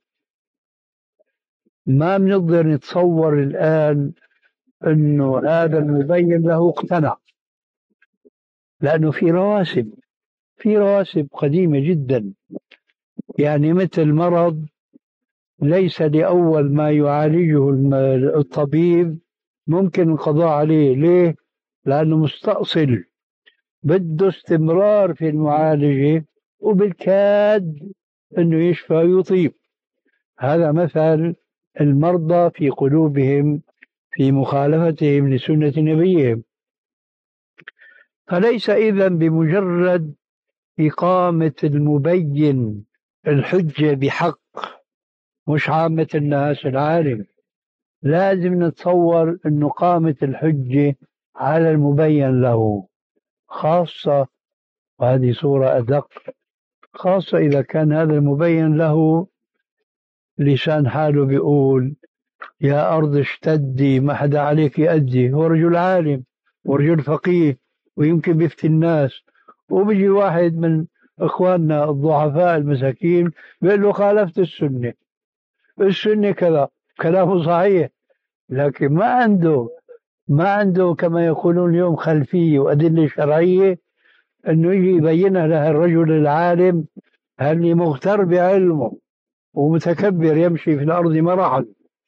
Speaker 2: ما بنقدر نتصور الآن أنه هذا المبين له اقتنع، لأنه في رواسب في رواسب قديمة جدا. يعني مثل مرض ليس لأول ما يعالجه الطبيب ممكن القضاء عليه. ليه؟ لأنه مستأصل بده استمرار في المعالجة وبالكاد أنه يشفى ويطيب. هذا مثل المرضى في قلوبهم في مخالفتهم لسنة نبيهم. فليس إذن بمجرد إقامة المبين الحجة بحق، مش عامة الناس العالم، لازم نتصور أنه قامة الحجة على المبين له، خاصة وهذه صورة أدق، خاصة إذا كان هذا المبين له لسان حاله بيقول يا أرض اشتدي ما حدا عليك يأدي. هو رجل عالم ورجل فقيه ويمكن بيفتي الناس، وبيجي واحد من إخواننا الضعفاء المساكين بيقول له خالفت السنة، السنة كذا. كلامه صحيح، لكن ما عنده ما عنده كما يقولون اليوم خلفية وأدلة شرعية أنه يجي يبينها له الرجل العالم اللي مغتر بعلمه ومتكبر يمشي في الأرض مرحا.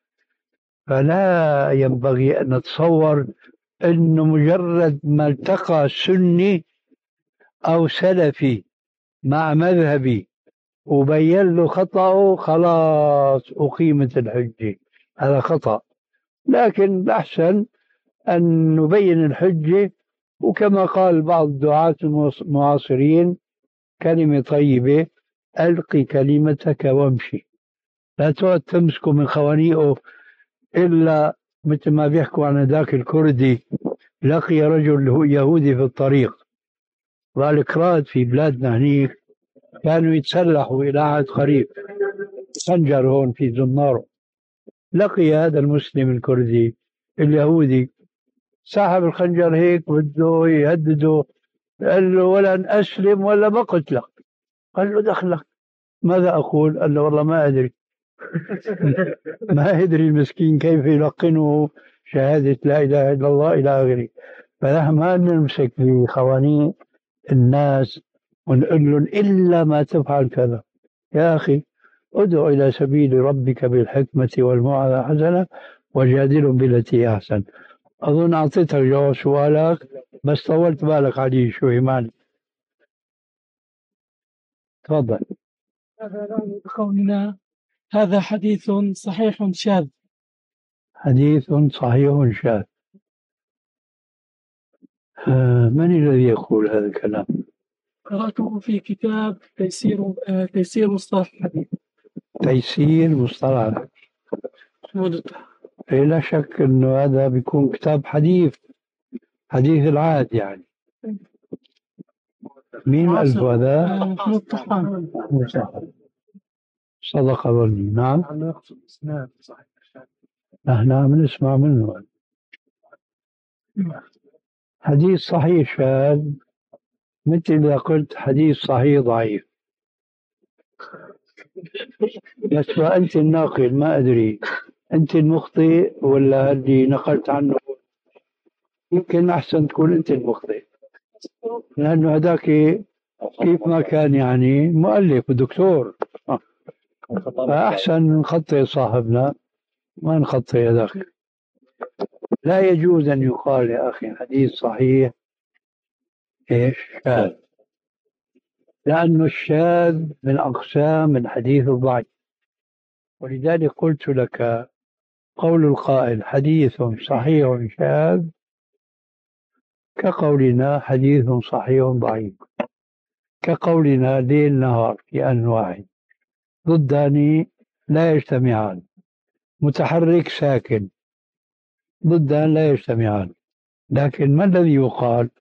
Speaker 2: فلا ينبغي أن نتصور أنه مجرد ما التقى سني أو سلفي مع مذهبي وبين له خطأه خلاص أقيمت الحجة. هذا خطأ. لكن الأحسن أن نبين الحجة، وكما قال بعض الدعاة المعاصرين كلمة طيبة: ألقي كلمتك وامشي. لا تقعد تمسكوا من خوانيقه إلا مثل ما بيحكوا عن ذاك الكردي لقي رجل يهودي في الطريق. والكراد في بلادنا هنيك كانوا يتسلحوا إلى عهد قريب، خنجر هون في زنارو. لقي هذا المسلم الكردي اليهودي سحب الخنجر هيك بده يهدده، قال له ولن أسلم ولا بقتلك. قال له دخلك. ماذا أقول؟ قال له والله ما أدري. ما أدري المسكين كيف يلقنه شهادة لا إله إلا الله إلى آخره. فنحن ما نمسك في خوانين الناس ونقول لهم إلا ما تفعل كذا. يا أخي ادعو إلى سبيل ربك بالحكمة والموعظة الحسنة وجادلهم بالتي أحسن. أظن أعطيتك جواب سؤالك بس طولت بالك عليه شوي. مالي تفضل.
Speaker 8: قولنا هذا حديث صحيح شاذ.
Speaker 2: حديث صحيح شاذ. آه من الذي يقول هذا الكلام؟
Speaker 8: قرأته في كتاب تيسير آه تيسير مصطلح الحديث.
Speaker 2: تيسير مصطلح الحديث. إيه لا شك إنه هذا بيكون كتاب حديث حديث العهد يعني. مين ألف هذا؟ صدق ظني. نعم نحن عم نسمع منه حديث صحيح شاذ، مثل إذا قلت حديث صحيح ضعيف. بس أنت الناقل ما أدري أنت المخطئ ولا اللي نقلت عنه. يمكن أحسن تكون أنت المخطئ، لأنه هذاك كيف ما كان يعني مؤلف ودكتور، فأحسن نخطئ صاحبنا ما نخطئ هذاك. لا يجوز أن يقال يا أخي حديث صحيح إيش شاذ، لأنه الشاذ من أقسام الحديث الضعيف. ولذلك قلت لك قول القائل حديث صحيح شاذ كقولنا حديث صحيح ضعيف، كقولنا ليل نهار في آن واحد، ضدان لا يجتمعان، متحرك ساكن ضدان لا يجتمعان. لكن ما الذي يقال؟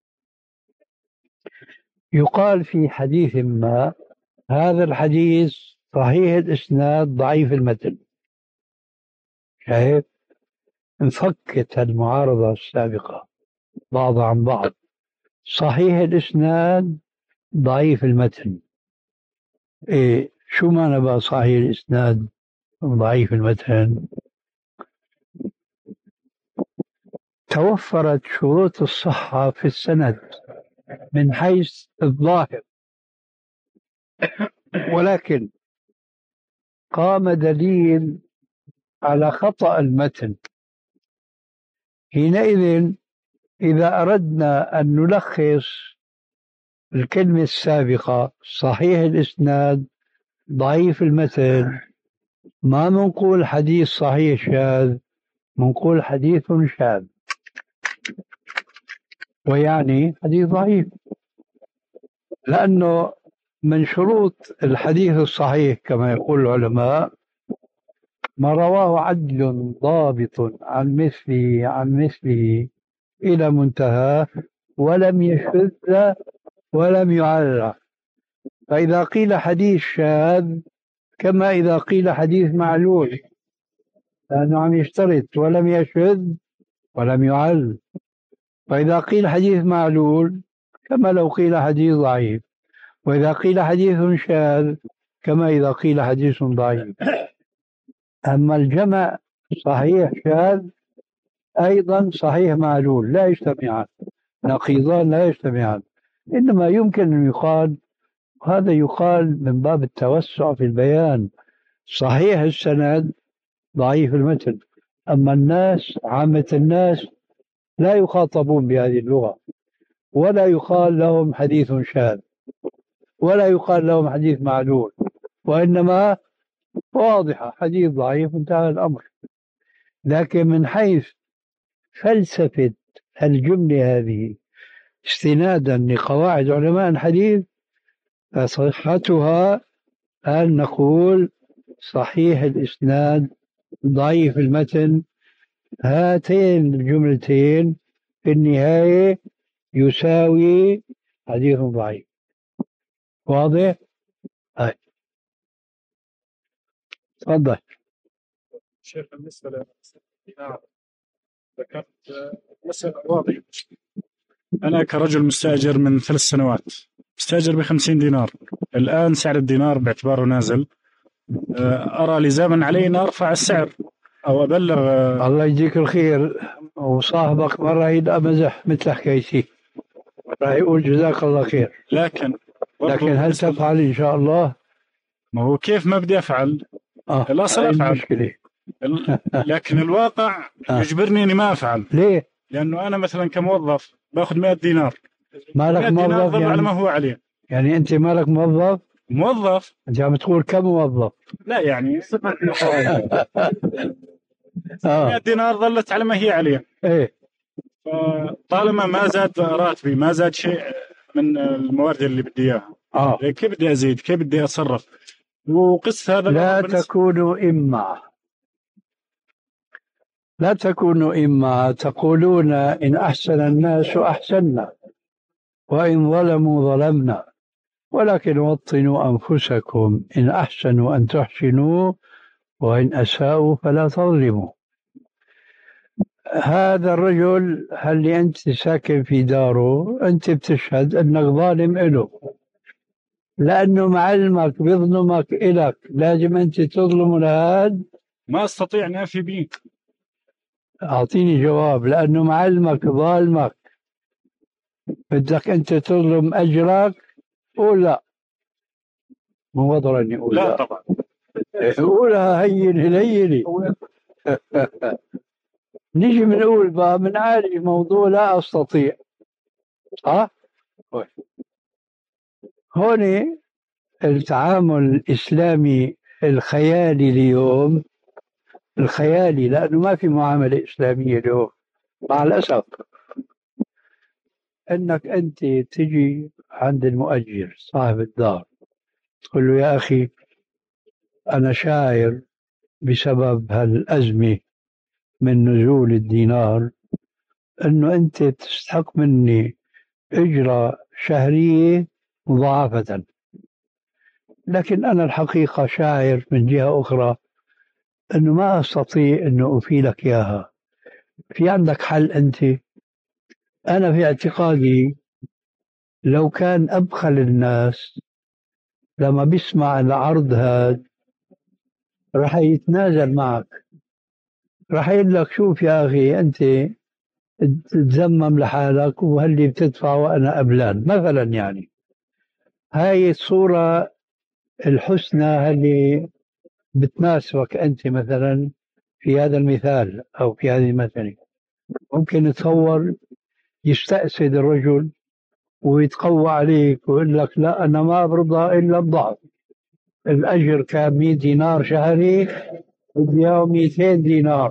Speaker 2: يقال في حديث ما هذا الحديث صحيح الإسناد ضعيف المتن. شايف؟ انفكت المعارضة السابقة بعض عن بعض. صحيح الإسناد ضعيف المتن. إيه شو معنى بقى صحيح الإسناد ضعيف المتن؟ توفرت شروط الصحة في السند من حيث الظاهر، ولكن قام دليل على خطأ المتن. حينئذ إذا أردنا أن نلخص الكلمة السابقة صحيح الإسناد ضعيف المتن، ما منقول حديث صحيح شاذ، منقول حديث شاذ، ويعني حديث ضعيف. لأنه من شروط الحديث الصحيح كما يقول العلماء ما رواه عدل ضابط عن مثله عن مثله إلى منتهى ولم يشذ ولم يعرى. فإذا قيل حديث شاذ كما إذا قيل حديث معلول، لأنه عم يشترط ولم يشذ ولم يعل. فإذا قيل حديث معلول كما لو قيل حديث ضعيف، وإذا قيل حديث شاذ كما إذا قيل حديث ضعيف. أما الجمع صحيح شاذ أيضا صحيح معلول لا يجتمعان، نقيضان لا يجتمعان. إنما يمكن أن يقال، هذا يقال من باب التوسع في البيان، صحيح السند ضعيف المتن. أما الناس عامة الناس لا يخاطبون بهذه اللغة، ولا يقال لهم حديث شاذ ولا يقال لهم حديث معلول، وإنما واضحة حديث ضعيف انتهى الأمر. لكن من حيث فلسفة الجملة هذه استنادا لقواعد علماء الحديث فصحتها أن نقول صحيح الإسناد ضعيف المتن. هاتين الجملتين في النهاية يساوي حديث ضعيف. واضح؟ هاي تفضل.
Speaker 9: شيخ بالنسبة للدينار ذكرت مسألة واضحة. أنا كرجل مستأجر من ثلاث سنوات مستأجر بخمسين دينار، الآن سعر الدينار باعتباره نازل، أرى لزاما علينا أرفع السعر أو أبلغ.
Speaker 2: الله يجزيك الخير، وصاحبك ما راح يبقى مزح مثل حكايتي، راح يقول جزاك الله خير.
Speaker 9: لكن
Speaker 2: لكن هل تفعل إن شاء الله؟
Speaker 9: ما هو كيف ما بدي أفعل؟
Speaker 2: آه.
Speaker 9: الأصل أفعل.
Speaker 2: المشكلة.
Speaker 9: لكن الواقع آه. يجبرني إني ما أفعل.
Speaker 2: ليه؟
Speaker 9: لأنه أنا مثلا كموظف باخذ مئة دينار،
Speaker 2: مالك موظف يعني؟
Speaker 9: على ما هو عليه.
Speaker 2: يعني أنت مالك موظف؟
Speaker 9: موظف.
Speaker 2: أنت عم تقول كم موظف؟
Speaker 9: لا يعني صفة مئة دينار ظلت على ما هي عليه.
Speaker 2: إيه.
Speaker 9: طالما ما زاد راتبي، ما زاد شيء من الموارد اللي بدي إياها.
Speaker 2: آه.
Speaker 9: كيف بدي أزيد؟ كيف بدي أتصرف؟ وقس هذا
Speaker 2: لا
Speaker 9: الأمر بالنسبة-
Speaker 2: تكونوا إما لا تكونوا إما تقولون إن أحسن الناس أحسننا وإن ظلموا ظلمنا ولكن وطنوا أنفسكم إن أحسنوا أن تحسنوا وإن أساءوا فلا تظلموا. هذا الرجل هل أنت ساكن في داره أنت بتشهد أنك ظالم له، لأنه معلمك بيظلمك إلك لازم أنت تظلم لهذا؟
Speaker 9: ما أستطيع أن أفي به.
Speaker 2: أعطيني جواب. لأنه معلمك ظالمك بدك أنت تظلم أجرك ولا مو وضرني أقول
Speaker 9: لا طبعا
Speaker 2: قولها هين هليلي. نيجي بنقول بقى بنعالج موضوع لا أستطيع. ها هون التعامل الإسلامي الخيالي اليوم، الخيالي لأنه ما في معاملة إسلامية اليوم مع الأسف، أنك أنت تجي عند المؤجر صاحب الدار تقول له يا أخي أنا شاعر بسبب هالأزمة من نزول الدينار أنه أنت تستحق مني أجرة شهرية مضاعفة، لكن أنا الحقيقة شاعر من جهة أخرى أنه ما أستطيع أنه أوفي لك إياها. في عندك حل أنت؟ أنا في اعتقادي لو كان أبخل الناس لما بيسمع العرض هذا راح يتنازل معك، راح يقول لك شوف يا أخي أنت تزمم لحالك وهاللي بتدفع وأنا أبلان مثلا. يعني هاي الصورة الحسنى اللي بتناسبك أنت مثلا في هذا المثال أو في هذه المثل، ممكن نتصور يستأسد الرجل ويتقوى عليك ويقول لك لا أنا ما برضى إلا الضعف، الأجر كان مئة دينار شهري بدي إياه مئتين دينار.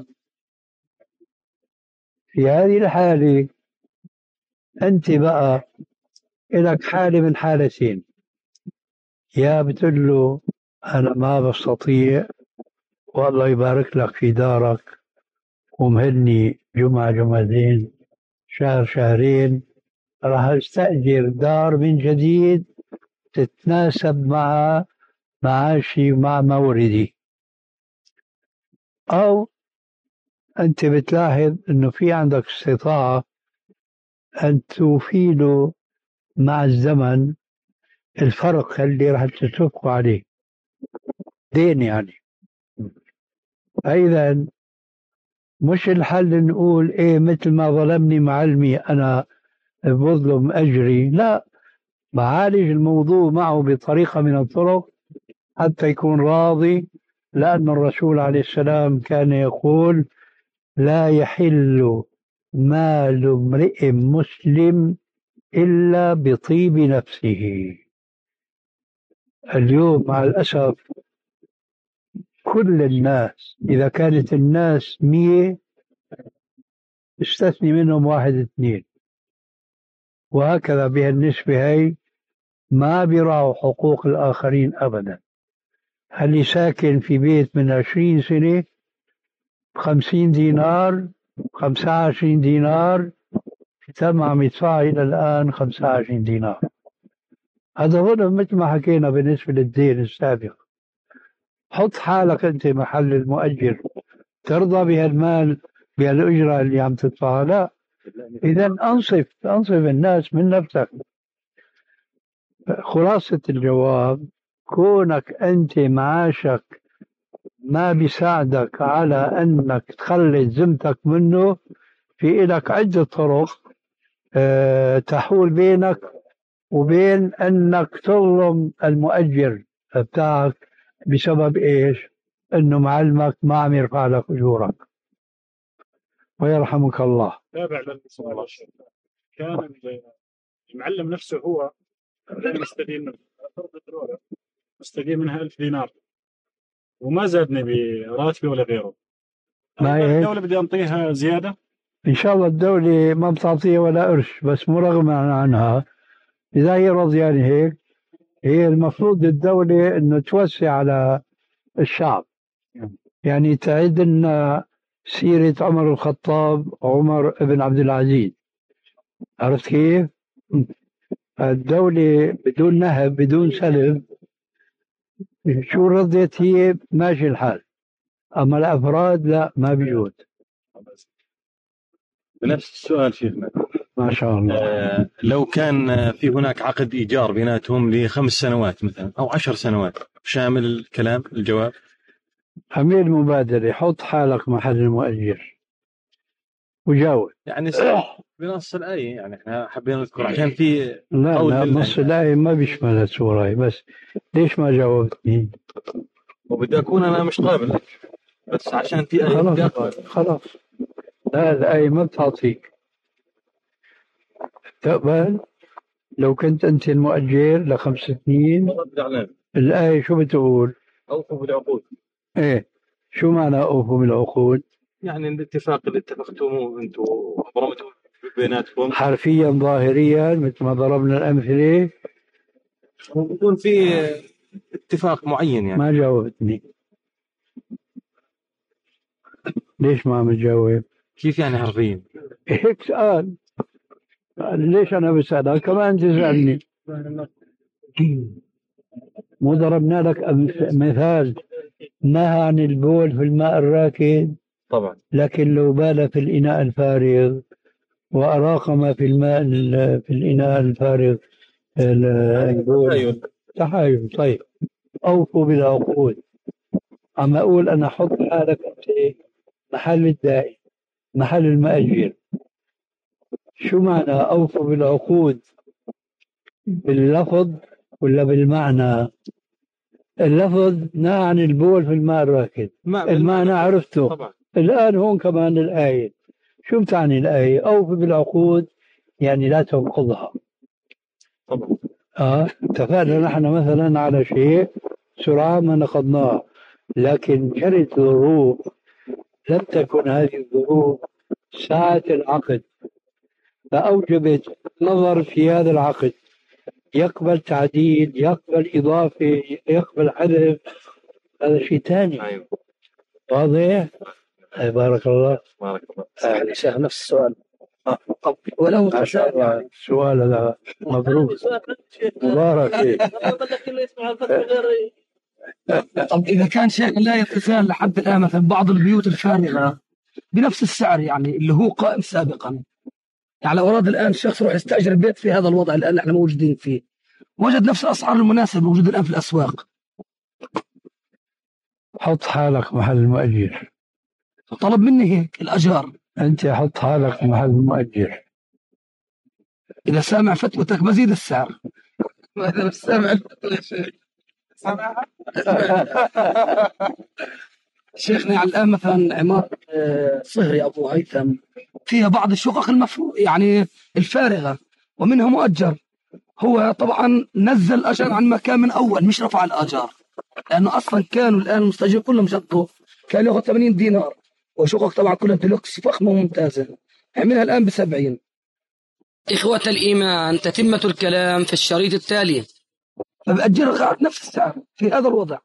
Speaker 2: في هذه الحالة أنت بقى إلك حالة من حالتين، يا بتقول له أنا ما بستطيع والله يبارك لك في دارك ومهلني جمعة جمعتين شهر شهرين راح استأجر دار من جديد تتناسب مع معاشي ومع موردي. أو أنت بتلاحظ أنه في عندك استطاعة أن توفي له مع الزمن الفرق اللي راح تتفقوا عليه دين يعني. إذا مش الحل نقول إيه مثل ما ظلمني معلمي أنا بظلم أجري، لا، بعالج الموضوع معه بطريقة من الطرق حتى يكون راضي، لأن الرسول عليه السلام كان يقول لا يحل مال امرئ مسلم إلا بطيب نفسه. اليوم مع الأسف كل الناس إذا كانت الناس مية استثني منهم واحد اثنين، وهكذا بهالنسبة هي ما بيراعوا حقوق الآخرين أبدا. اللي ساكن في بيت من عشرين سنة بخمسين دينار خمسة وعشرين دينار تم عم يدفع إلى الآن خمسة وعشرين دينار، هذا ظلم مثل ما حكينا بالنسبة للدين السابق. حط حالك أنت محل المؤجر، ترضى بهالمال بهالأجرة اللي عم تدفعها؟ لا. إذا أنصف أنصف الناس من نفسك. خلاصة الجواب كونك أنت معاشك ما بيساعدك على أنك تخلي ذمتك منه، في إلك عدة طرق أه تحول بينك وبين أنك تظلم المؤجر بتاعك بسبب إيش؟ أنه معلمك ما عم يرفع لك أجورك. ويرحمك الله.
Speaker 9: تابع للسؤال. كان المعلم نفسه هو مستدين منه مستدين منها ألف دينار وما زادني براتبي ولا غيره، الدولة بدي أنطيها زيادة؟
Speaker 2: إن شاء الله الدولة ما بتعطيها ولا قرش، بس مرغما عنها إذا هي رضيانة هيك هي المفروض الدولة إنه توسع على الشعب، يعني تعد لنا سيرة عمر الخطاب وعمر بن عبد العزيز. عرفت كيف؟ الدولة بدون نهب بدون سلب شو رضيت هي ماشي الحال، أما الأفراد لا ما بيجوز.
Speaker 5: بنفس السؤال شيخنا،
Speaker 2: ما شاء الله.
Speaker 5: آه لو كان في هناك عقد إيجار بيناتهم لخمس سنوات مثلا أو عشر سنوات، شامل الكلام الجواب؟
Speaker 2: أمير المبادرة حط حالك محل المؤجر وجاوب.
Speaker 5: يعني بنص الآية، يعني احنا حابين نذكر عشان في
Speaker 2: لا
Speaker 5: قول
Speaker 2: لا نص الآية ما بيشمل السورة، بس ليش ما جاوبتني؟
Speaker 5: وبدي أكون أنا مش قابل بس عشان في آية بدي أقبل.
Speaker 2: خلاص لا الآية ما بتعطيك تقبل. لو كنت أنت المؤجر لخمس سنين الآية شو بتقول؟
Speaker 5: أوفوا بالعقود.
Speaker 2: إيه شو معنى أوفوا بالعقود؟
Speaker 5: يعني الاتفاق اللي اتفقتموه أنتم وبرمتوا بيناتكم
Speaker 2: حرفيا ظاهريا مثل ما ضربنا الأمثلة،
Speaker 5: وبكون في اتفاق معين. يعني
Speaker 2: ما جاوبتني ليش ما عم تجاوب؟
Speaker 5: كيف يعني حرفيا؟
Speaker 2: هيك سؤال، ليش أنا بسألها كمان تسألني؟ مو ضربنا لك مثال نهى عن البول في الماء الراكد؟
Speaker 5: طبعا.
Speaker 2: لكن لو بال في الإناء الفارغ وأراق ما في الماء في الإناء الفارغ البول تحايل. طيب أوفوا بالعقود. أما أقول أنا حط حالك أنت محل الداعي محل المأجر، شو معنى أوفوا بالعقود؟ باللفظ ولا بالمعنى؟ اللفظ نهى عن البول في الماء الراكد، المعنى عرفته طبعا. الآن هون كمان الآية شو بتعني الآية؟ أوفوا بالعقود يعني لا تنقضها
Speaker 5: طبعا.
Speaker 2: آه اتفقنا نحن مثلا على شيء سرعان ما نقضناه، لكن جرت ظروف لم تكن هذه الظروف ساعة العقد فأوجبت نظر في هذا العقد، يقبل تعديل يقبل إضافة يقبل حذف، هذا شيء ثاني.
Speaker 5: أيوة.
Speaker 2: واضح؟ بارك الله.
Speaker 5: بارك الله.
Speaker 4: آه. شيخ نفس السؤال.
Speaker 2: آه. ولو ما شاء الله سؤال هذا مبروك مبارك.
Speaker 1: طب إذا كان شيء لا يتزال لحد الآن مثلا بعض البيوت الفارغة بنفس السعر يعني اللي هو قائم سابقا، يعني لو أراد الآن شخص يروح يستأجر البيت في هذا الوضع الآن احنا موجودين فيه، وجد نفس الأسعار المناسبة موجودة الآن في الأسواق،
Speaker 2: حط حالك محل المؤجر.
Speaker 1: طلب مني هيك الأجار.
Speaker 2: أنت حط حالك محل المؤجر.
Speaker 1: إذا سامع فتوتك بزيد السعر. إذا مش سامع شيخنا يعني الآن مثلا عمارة صهري أبو هيثم فيها بعض الشقق المفروض يعني الفارغة ومنها مؤجر، هو طبعا نزل الأجر عن مكان من أول مش رفع الأجار، لأنه أصلا كانوا الآن المستأجر كلهم شطوا كان يأخذ ثمانين دينار وشقق طبعا كلها ديلوكس فخمة وممتازة، عملها الآن بسبعين. إخوة الإيمان تتمة الكلام في الشريط التالي. فبأجر قاعد نفس السعر في هذا الوضع.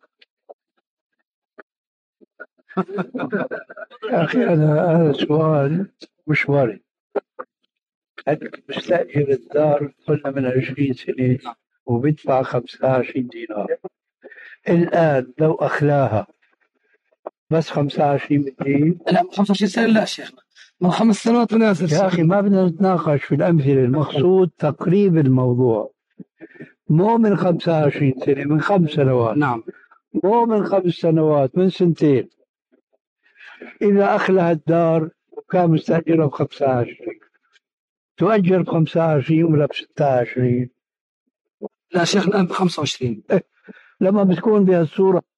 Speaker 2: يا أخي هذا هذا سؤال مش وارد. أنت مستأجر الدار قلنا من عشرين سنة وبدفع خمسة وعشرين دينار، الآن لو أخلاها بس خمسة وعشرين بدي.
Speaker 1: لا خمسة وعشرين سنة لا شيخنا من خمس سنوات ونازل.
Speaker 2: يا أخي ما بدنا نتناقش في الأمثلة، المقصود تقريب الموضوع، مو من خمسة وعشرين سنة من خمس سنوات.
Speaker 1: نعم.
Speaker 2: مو من خمس سنوات من سنتين. إذا أخلها الدار وكان مستأجرها بخمسة وعشرين تؤجر بخمسة وعشرين ولا بستة وعشرين؟
Speaker 1: لا شيخنا الآن بخمسة وعشرين.
Speaker 2: لما بتكون بهالصورة